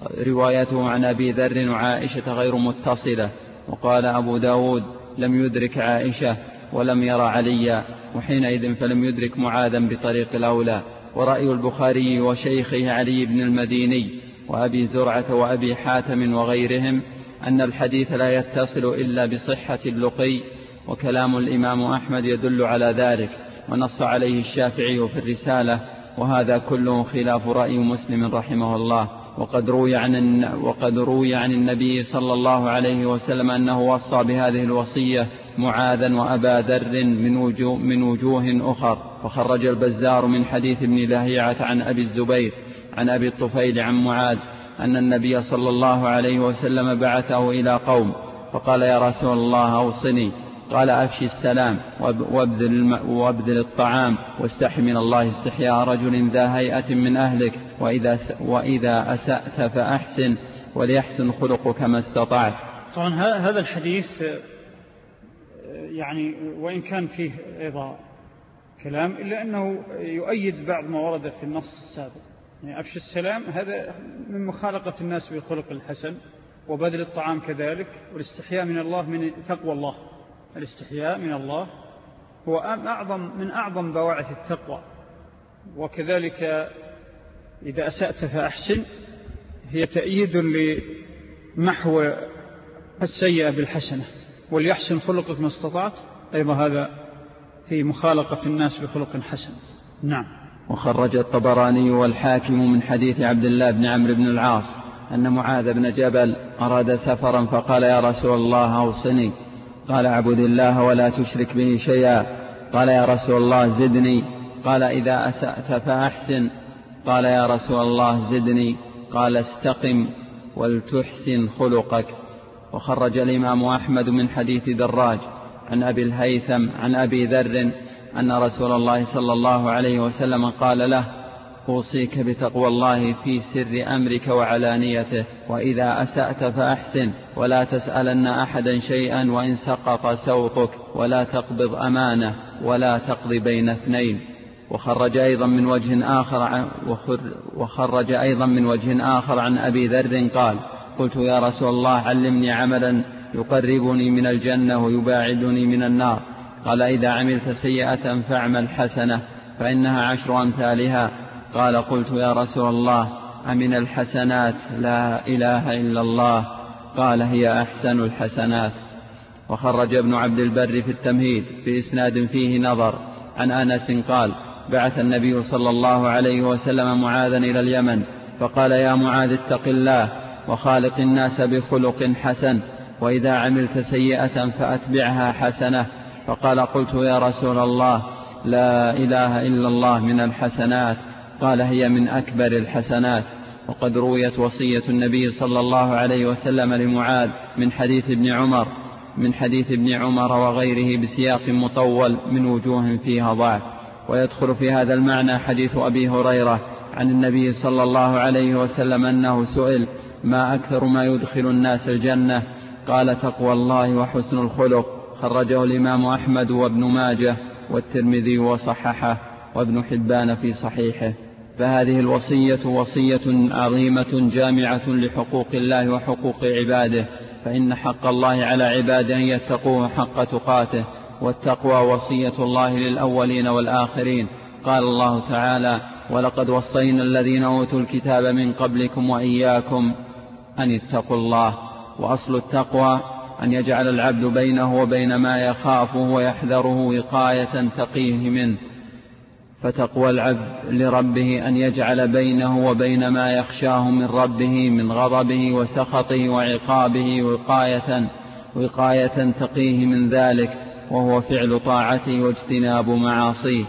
روايته عن أبي ذر وعائشة غير متصلة. وقال أبو داود: لم يدرك عائشة ولم يرى عليا، وحينئذ فلم يدرك معاذا بطريق الأولى. ورأي البخاري وشيخه علي بن المديني وأبي زرعة وأبي حاتم وغيرهم أن الحديث لا يتصل إلا بصحة اللقي، وكلام الإمام أحمد يدل على ذلك، ونص عليه الشافعي في الرسالة، وهذا كله خلاف رأي مسلم رحمه الله. وقد روي عن, وقد روي عن النبي صلى الله عليه وسلم أنه وصى بهذه الوصية معاذا وأبا ذر من وجوه, من وجوه أخر. وخرج البزار من حديث ابن لهيعة عن أبي الزبير عن أبي الطفيل عن معاذ أن النبي صلى الله عليه وسلم بعثه إلى قوم فقال: يا رسول الله أوصني. قال: أفشي السلام وابذل, وابذل الطعام واستحي من الله استحياء رجل ذا هيئة من أهلك، وإذا, وإذا أسأت فأحسن وليحسن خلقك ما استطعت. طبعا هذا الحديث يعني وإن كان فيه أيضا كلام إلا أنه يؤيد بعض ما ورد في النص السابق. يعني أفشي السلام هذا من مخالقة الناس بالخلق الحسن، وبذل الطعام كذلك، والاستحياء من الله من تقوى الله. الاستحياء من الله هو أعظم من أعظم بواعث التقوى. وكذلك إذا أسأت فأحسن هي تأييد لمحو السيئة بالحسنة، وليحسن خلقك ما استطعت، أيضا هذا في مخالقة الناس بخلق حسن. نعم. وخرج الطبراني والحاكم من حديث عبد الله بن عمرو بن العاص أن معاذ بن جبل أراد سفرا فقال: يا رسول الله أوصني. قال: اعبد الله ولا تشرك به شيئا. قال: يا رسول الله زدني. قال: إذا أسأت فأحسن. قال: يا رسول الله زدني. قال: استقم ولتحسن خلقك. وخرج الإمام أحمد من حديث دراج عن أبي الهيثم عن أبي ذر أن رسول الله صلى الله عليه وسلم قال له: أوصيك بتقوى الله في سر أمرك وعلانيته، وإذا أسأت فأحسن، ولا تسألن أحدا شيئا وإن سقط سوطك، ولا تقبض أمانة، ولا تقضي بين اثنين. وخرج أيضا من وجه آخر عن وخرج أيضا من وجه آخر عن أبي ذر قال: قلت: يا رسول الله علمني عملا يقربني من الجنة ويباعدني من النار. قال: إذا عملت سيئة فاعمل حسنة فإنها عشر أمثالها. قال: قلت: يا رسول الله أمن الحسنات لا إله إلا الله؟ قال: هي أحسن الحسنات. وخرج ابن عبد البر في التمهيد بإسناد فيه نظر عن أنس قال: بعث النبي صلى الله عليه وسلم معاذا إلى اليمن فقال: يا معاذ اتق الله وخالق الناس بخلق حسن، وإذا عملت سيئة فأتبعها حسنة. فقال: قلت: يا رسول الله لا إله إلا الله من الحسنات؟ قال: هي من أكبر الحسنات. وقد رويت وصية النبي صلى الله عليه وسلم لمعاذ من حديث ابن عمر من حديث ابن عمر وغيره بسياق مطول من وجوه فيها ضعف. ويدخل في هذا المعنى حديث أبي هريرة عن النبي صلى الله عليه وسلم أنه سئل: ما أكثر ما يدخل الناس الجنة؟ قال: تقوى الله وحسن الخلق. خرجه الإمام أحمد وابن ماجه والترمذي وصححه وابن حبان في صحيحه. فهذه الوصية وصية عظيمة جامعة لحقوق الله وحقوق عباده، فإن حق الله على عباده أن يتقوه حق تقاته، والتقوى وصية الله للأولين والآخرين. قال الله تعالى: ولقد وصينا الذين أوتوا الكتاب من قبلكم وإياكم أن اتقوا الله. وأصل التقوى أن يجعل العبد بينه وبين ما يخافه ويحذره وقاية تقيه منه. فتقوى العبد لربه أن يجعل بينه وبين ما يخشاه من ربه من غضبه وسخطه وعقابه وقاية, وقاية تقيه من ذلك، وهو فعل طاعته واجتناب معاصيه.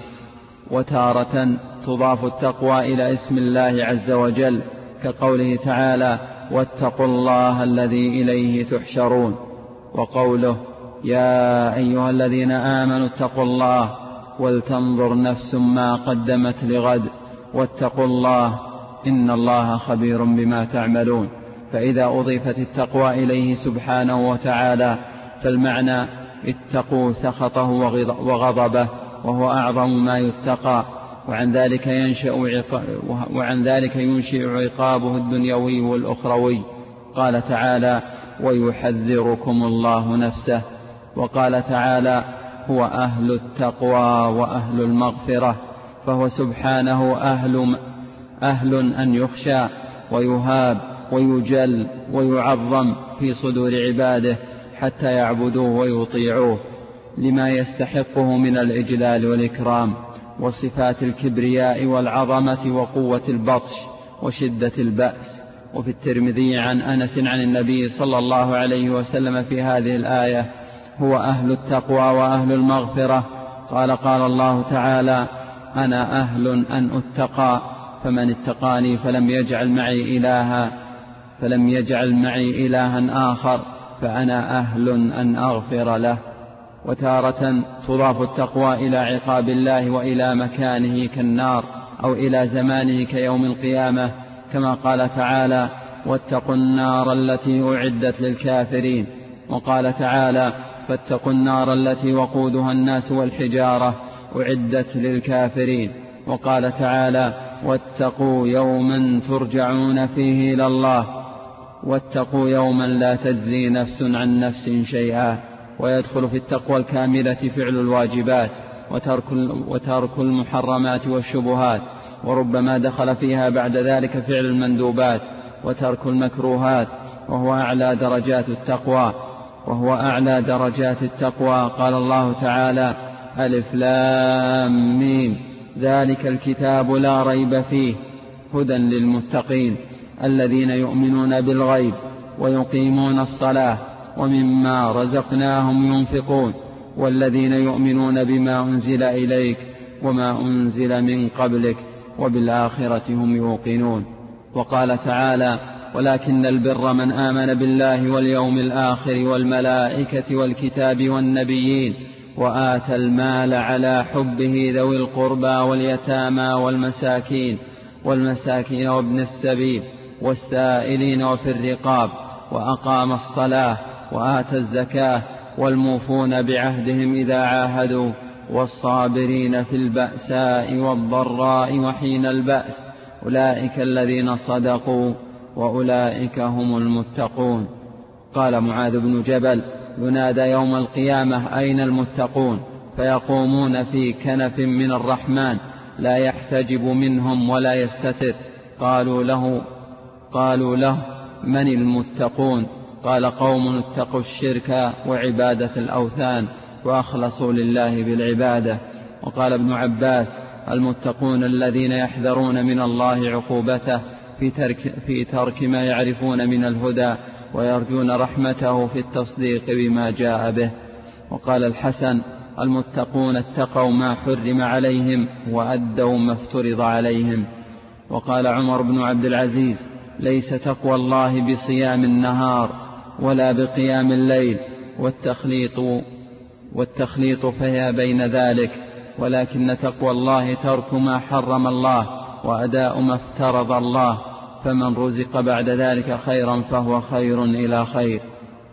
وتارة تضاف التقوى إلى اسم الله عز وجل، كقوله تعالى: واتقوا الله الذي إليه تحشرون. وقوله: يا أيها الذين آمنوا اتقوا الله ولتنظر نفس ما قدمت لغد واتقوا الله إن الله خبير بما تعملون. فإذا أضيفت التقوى إليه سبحانه وتعالى فالمعنى: اتقوا سخطه وغضبه، وهو أعظم ما يتقى، وعن ذلك ينشأ وعن ذلك ينشئ عقابه الدنيوي والأخروي. قال تعالى: ويحذركم الله نفسه. وقال تعالى: هو أهل التقوى وأهل المغفرة، فهو سبحانه أهل, أهل أن يخشى ويهاب ويجل ويعظم في صدور عباده حتى يعبدوه ويطيعوه لما يستحقه من الإجلال والإكرام وصفات الكبرياء والعظمة وقوة البطش وشدة البأس. وفي الترمذي عن أنس عن النبي صلى الله عليه وسلم في هذه الآية: هو أهل التقوى وأهل المغفرة. قال: قال الله تعالى: أنا أهل أن أتقى، فمن اتقاني فلم يجعل معي إلها فلم يجعل معي إلها آخر فأنا أهل أن أغفر له. وتارة تضاف التقوى إلى عقاب الله وإلى مكانه كالنار، أو إلى زمانه كيوم القيامة، كما قال تعالى: واتقوا النار التي أعدت للكافرين. وقال تعالى: فاتقوا النار التي وقودها الناس والحجارة أعدت للكافرين. وقال تعالى: واتقوا يوما ترجعون فيه إلى الله واتقوا يوما لا تجزي نفس عن نفس شيئا. ويدخل في التقوى الكاملة فعل الواجبات وترك, وترك المحرمات والشبهات، وربما دخل فيها بعد ذلك فعل المندوبات وترك المكروهات، وهو أعلى درجات التقوى وهو أعلى درجات التقوى. قال الله تعالى: ألف لام ميم ذلك الكتاب لا ريب فيه هدى للمتقين الذين يؤمنون بالغيب ويقيمون الصلاة ومما رزقناهم ينفقون والذين يؤمنون بما أنزل إليك وما أنزل من قبلك وبالآخرة هم يوقنون. وقال تعالى: ولكن البر من آمن بالله واليوم الآخر والملائكة والكتاب والنبيين وآتى المال على حبه ذوي القربى واليتامى والمساكين والمساكين وابن السبيل والسائلين وفي الرقاب وأقام الصلاة وآتى الزكاة والموفون بعهدهم إذا عاهدوا والصابرين في البأساء والضراء وحين البأس أولئك الذين صدقوا وأولئك هم المتقون. قال معاذ بن جبل: ينادى يوم القيامة: أين المتقون؟ فيقومون في كنف من الرحمن لا يحتجب منهم ولا يستتر. قالوا له قالوا له من المتقون؟ قال: قوم اتقوا الشرك وعبادة الأوثان وأخلصوا لله بالعبادة. وقال ابن عباس: المتقون الذين يحذرون من الله عقوبته في ترك, في ترك ما يعرفون من الهدى ويرجون رحمته في التصديق بما جاء به. وقال الحسن: المتقون اتقوا ما حرم عليهم وأدوا ما افترض عليهم. وقال عمر بن عبد العزيز: ليس تقوى الله بصيام النهار ولا بقيام الليل والتخليط والتخليط فهي بين ذلك، ولكن تقوى الله ترك ما حرم الله وأداء ما افترض الله، فمن رزق بعد ذلك خيرا فهو خير إلى خير.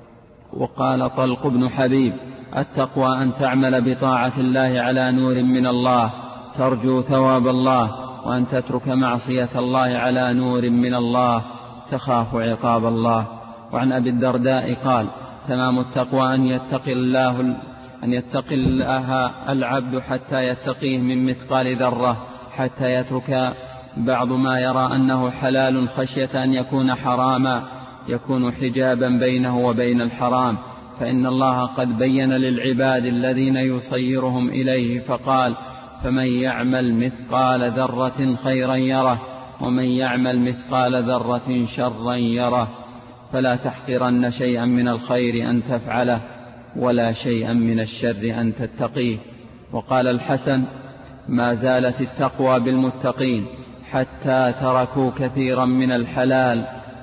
وقال طلق بن حبيب: التقوى أن تعمل بطاعة الله على نور من الله ترجو ثواب الله، وأن تترك معصية الله على نور من الله تخاف عقاب الله. وعن أبي الدرداء قال: تمام التقوى أن يتقي الله أن يتقي الله العبد حتى يتقيه من مثقال ذرة، حتى يترك بعض ما يرى أنه حلال خشية أن يكون حراما يكون حجابا بينه وبين الحرام، فإن الله قد بين للعباد الذين يصيرهم إليه فقال: فمن يعمل مثقال ذرة خيرا يره، ومن يعمل مثقال ذرة شرا يره، فلا تحقرن شيئا من الخير أن تفعله، ولا شيئا من الشر أن تتقيه. وقال الحسن: ما زالت التقوى بالمتقين حتى تركوا كثيرا من الحلال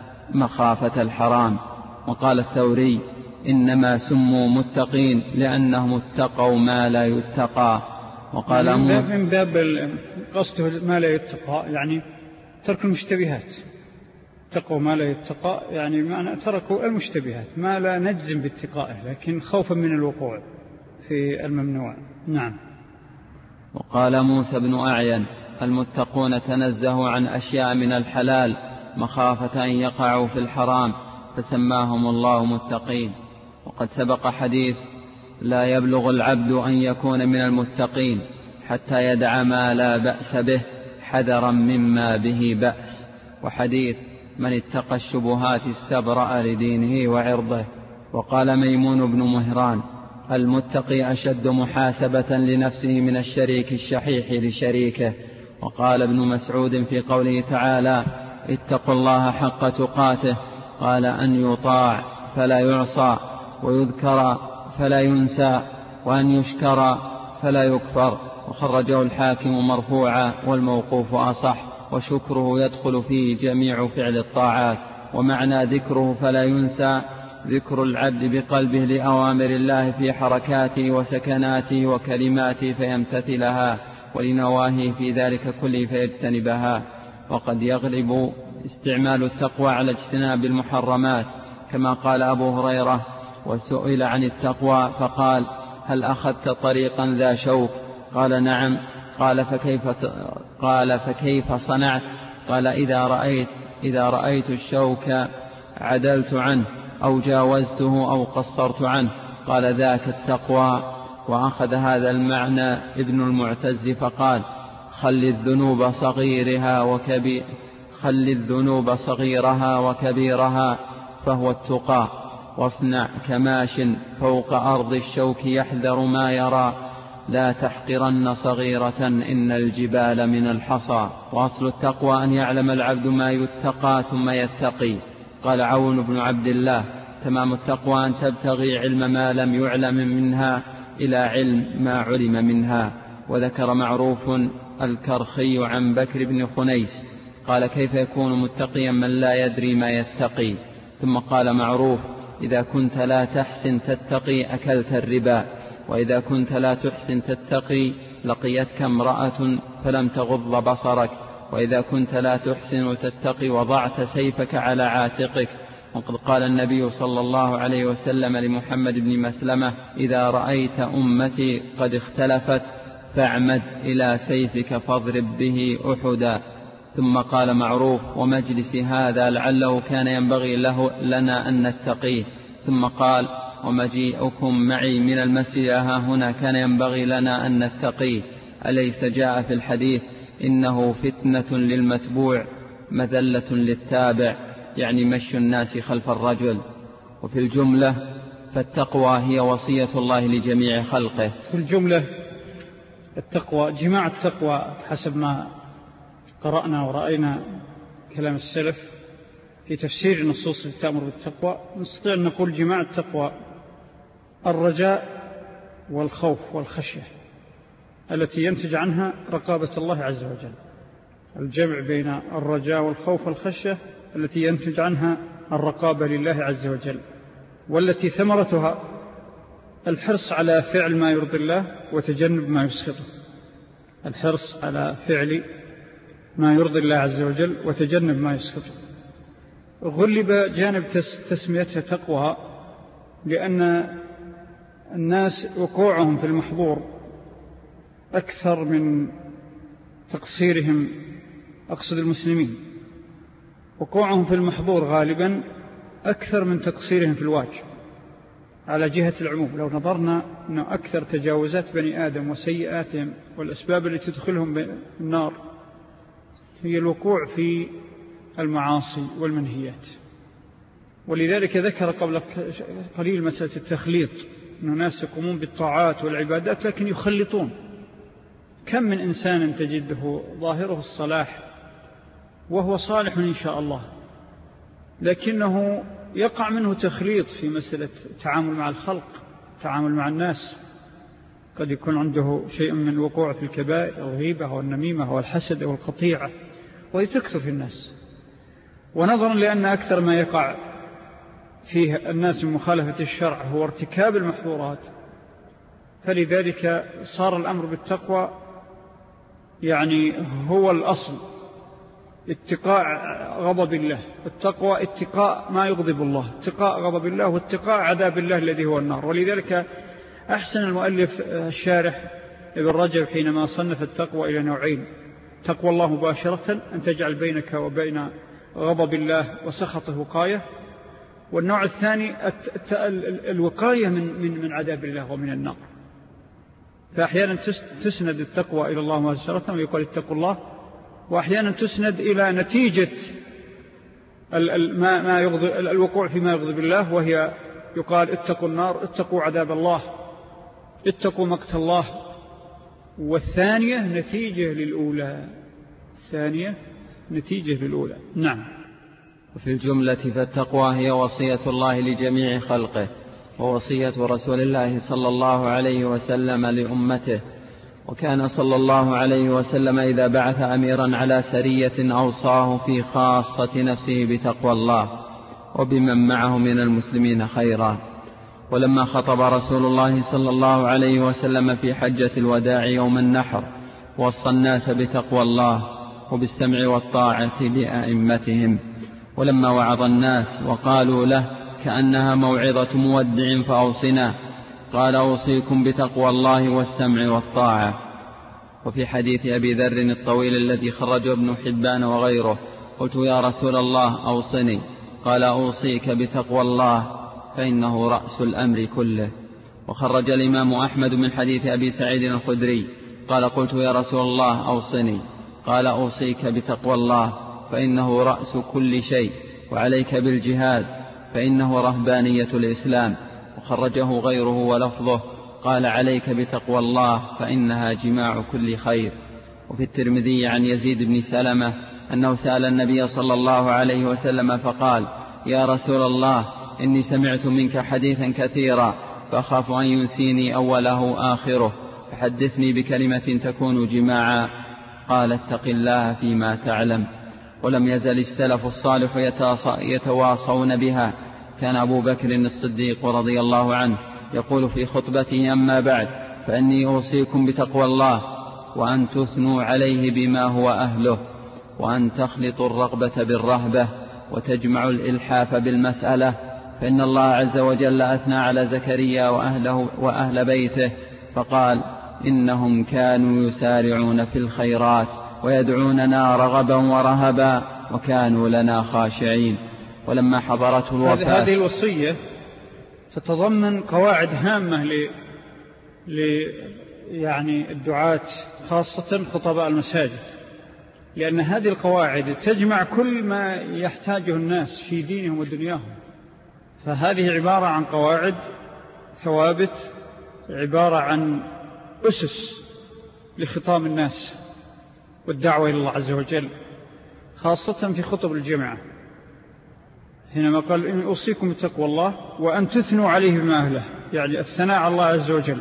مخافة الحرام. وقال الثوري: إنما سموا متقين لأنهم اتقوا ما لا يتقى. وقال من باب, من باب قصده ما لا يتقى يعني ترك المشتبهات، اتقوا ما لا يتقى يعني معنى تركوا المشتبهات ما لا نجزم باتقائه، لكن خوفا من الوقوع في الممنوع. نعم. وقال موسى بن أعين: المتقون تنزهوا عن أشياء من الحلال مخافة أن يقعوا في الحرام، فسماهم الله متقين. وقد سبق حديث: لا يبلغ العبد أن يكون من المتقين حتى يدع ما لا بأس به حذرا مما به بأس. وحديث: من اتقى الشبهات استبرأ لدينه وعرضه. وقال ميمون بن مهران: المتقي أشد محاسبة لنفسه من الشريك الشحيح لشريكه. وقال ابن مسعود في قوله تعالى: اتقوا الله حق تقاته، قال: أن يطاع فلا يعصى، ويذكر فلا ينسى، وأن يشكر فلا يكفر. وخرجه الحاكم مرفوعا، والموقوف أصح، وشكره يدخل فيه جميع فعل الطاعات. ومعنى ذكره فلا ينسى ذكر العبد بقلبه لأوامر الله في حركاته وسكناته وكلماته فيمتثلها، ولنواهيه في ذلك كله فيجتنبها. وقد يغلب استعمال التقوى على اجتناب المحرمات، كما قال أبو هريرة: وسئل عن التقوى فقال: هل أخذت طريقا ذا شوك؟ قال: نعم. قال: فكيف, قال فكيف صنعت؟ قال: إذا رأيت, إذا رأيت الشوك عدلت عنه، أو جاوزته أو قصرت عنه. قال: ذاك التقوى. وأخذ هذا المعنى ابن المعتز فقال: خل الذنوب صغيرها وكبير خل الذنوب صغيرها وكبيرها فهو التقى، واصنع كماش فوق أرض الشوك يحذر ما يرى، لا تحقرن صغيرة إن الجبال من الحصى. وأصل التقوى أن يعلم العبد ما يتقى ثم يتقي. قال عون بن عبد الله: تمام التقوى أن تبتغي علم ما لم يعلم منها إلى علم ما علم منها. وذكر معروف الكرخي عن بكر بن خنيس قال: كيف يكون متقيا من لا يدري ما يتقي؟ ثم قال معروف: إذا كنت لا تحسن تتقي أكلت الربا، وإذا كنت لا تحسن تتقي لقيتك امرأة فلم تغض بصرك، وإذا كنت لا تحسن تتقي وضعت سيفك على عاتقك. وقد قال النبي صلى الله عليه وسلم لمحمد بن مسلمة: إذا رأيت أمتي قد اختلفت فاعمد إلى سيفك فاضرب به أحدا. ثم قال معروف: ومجلس هذا لعله كان ينبغي له لنا أن نتقيه. ثم قال: ومجيئكم معي من المسجد ها هنا كان ينبغي لنا أن نتقيه. أليس جاء في الحديث: إنه فتنة للمتبوع مذلة للتابع، يعني مشي الناس خلف الرجل. وفي الجملة فالتقوى هي وصية الله لجميع خلقه. في الجملة التقوى جماع التقوى حسب ما قرأنا ورأينا كلام السلف في تفسير النصوص التي تأمر بالتقوى، نستطيع أن نقول جماع التقوى الرجاء والخوف والخشية التي ينتج عنها رقابة الله عز وجل. الجمع بين الرجاء والخوف والخشية التي ينتج عنها الرقابة لله عز وجل، والتي ثمرتها الحرص على فعل ما يرضي الله وتجنب ما يسخطه، الحرص على فعل ما يرضي الله عز وجل وتجنب ما يسخطه. غلب جانب تسميتها تقوى لأن الناس وقوعهم في المحظور أكثر من تقصيرهم، أقصد المسلمين وقوعهم في المحظور غالبا أكثر من تقصيرهم في الواجب على جهة العموم. لو نظرنا أن أكثر تجاوزات بني آدم وسيئاتهم والأسباب التي تدخلهم النار هي الوقوع في المعاصي والمنهيات. ولذلك ذكر قبل قليل مسألة التخليط، أن ناس يقومون بالطاعات والعبادات لكن يخلطون. كم من إنسان تجده ظاهره الصلاح وهو صالح إن شاء الله، لكنه يقع منه تخليط في مسألة التعامل مع الخلق، التعامل مع الناس. قد يكون عنده شيء من الوقوع في الكبائر أو الغيبة أو النميمة أو الحسد أو القطيعة، وهي تكثر في الناس. ونظرا لأن أكثر ما يقع فيه الناس من مخالفة الشرع هو ارتكاب المحظورات، فلذلك صار الأمر بالتقوى يعني هو الأصل، اتقاء غضب الله. التقوى اتقاء ما يغضب الله، اتقاء غضب الله واتقاء عذاب الله الذي هو النار. ولذلك أحسن المؤلف الشارح ابن رجب حينما صنف التقوى إلى نوعين: تقوى الله مباشرة أن تجعل بينك وبين غضب الله وسخطه وقاية، والنوع الثاني الوقاية من, من, من عذاب الله ومن النار. فأحيانا تسند التقوى إلى الله مباشرة ويقال اتقوا الله، وأحيانا تسند إلى نتيجة ما ما يغضب الوقوع فيما يغضب الله، وهي يقال اتقوا النار، اتقوا عذاب الله، اتقوا مقت الله. والثانية نتيجة للأولى، الثانية نتيجة للأولى. نعم. وفي الجملة فالتقوى هي وصية الله لجميع خلقه، ووصية رسول الله صلى الله عليه وسلم لأمته. وكان صلى الله عليه وسلم إذا بعث أميرا على سرية أوصاه في خاصة نفسه بتقوى الله وبمن معه من المسلمين خيرا. ولما خطب رسول الله صلى الله عليه وسلم في حجة الوداع يوم النحر وصى الناس بتقوى الله وبالسمع والطاعة لأئمتهم. ولما وعظ الناس وقالوا له كأنها موعظة مودع فأوصنا، قال أوصيكم بتقوى الله والسمع والطاعة. وفي حديث أبي ذر الطويل الذي خرجه ابن حبان وغيره: قلت يا رسول الله أوصني، قال أوصيك بتقوى الله فإنه رأس الأمر كله. وخرج الإمام أحمد من حديث أبي سعيد الخدري قال: قلت يا رسول الله أوصني، قال أوصيك بتقوى الله فإنه رأس كل شيء، وعليك بالجهاد فإنه رهبانية الإسلام. وخرجه غيره ولفظه قال: عليك بتقوى الله فإنها جماع كل خير. وفي الترمذي عن يزيد بن سلمة أنه سأل النبي صلى الله عليه وسلم فقال: يا رسول الله إني سمعت منك حديثا كثيرا فأخاف أن ينسيني أوله آخره، فحدثني بكلمة تكون جماعا. قال: اتق الله فيما تعلم. ولم يزل السلف الصالح يتواصون بها. كان أبو بكر الصديق رضي الله عنه يقول في خطبته: أما بعد فإني أوصيكم بتقوى الله، وأن تثنوا عليه بما هو أهله، وأن تخلطوا الرغبة بالرهبة، وتجمعوا الإلحاف بالمسألة. فإن الله عز وجل أثنى على زكريا وأهله وأهل بيته فقال: إنهم كانوا يسارعون في الخيرات ويدعوننا رغبا ورهبا وكانوا لنا خاشعين. ولما حضرته الوفاة، هذه الوصية تتضمن قواعد هامة ل... ل... يعني الدعاة خاصة خطباء المساجد، لأن هذه القواعد تجمع كل ما يحتاجه الناس في دينهم ودنياهم. فهذه عبارة عن قواعد ثوابت، عبارة عن أسس لخطاب الناس والدعوة إلى الله عز وجل، خاصة في خطب الجمعة حينما قال: إن أوصيكم بتقوى الله وأن تثنوا عليه بما أهله، يعني الثناء على الله عز وجل.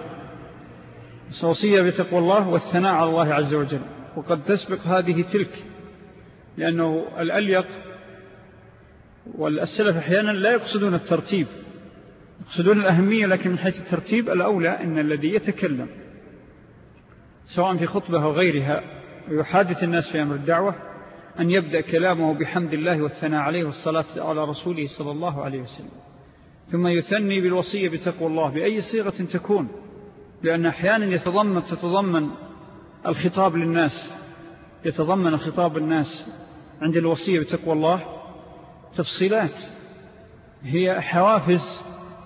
وصية بتقوى الله والثناء على الله عز وجل، وقد تسبق هذه تلك، لأنه الأليق والسلف أحيانا لا يقصدون الترتيب، يقصدون الأهمية، لكن من حيث الترتيب الأولى أن الذي يتكلم سواء في خطبة أو غيرها ويحادث الناس في أمر الدعوة أن يبدأ كلامه بحمد الله والثناء عليه والصلاة على رسوله صلى الله عليه وسلم، ثم يثني بالوصية بتقوى الله بأي صيغة تكون، لأن أحيانا يتضمن تتضمن الخطاب للناس يتضمن خطاب الناس عند الوصية بتقوى الله تفصيلات هي حوافز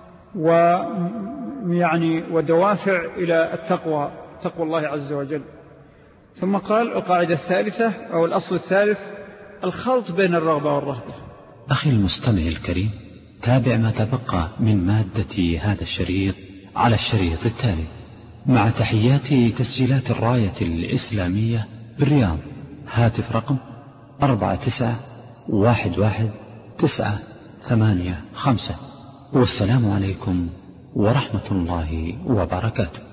ويعني ودوافع إلى التقوى تقوى الله عز وجل. ثم قال القاعدة الثالثة أو الأصل الثالث الخلط بين الرغبة والرهبة. أخي المستمع الكريم، تابع ما تبقى من مادة هذا الشريط على الشريط التالي مع تحيات تسجيلات الراية الإسلامية بالرياض. هاتف رقم أربعة تسعة واحد واحد تسعة ثمانية خمسة. والسلام عليكم ورحمة الله وبركاته.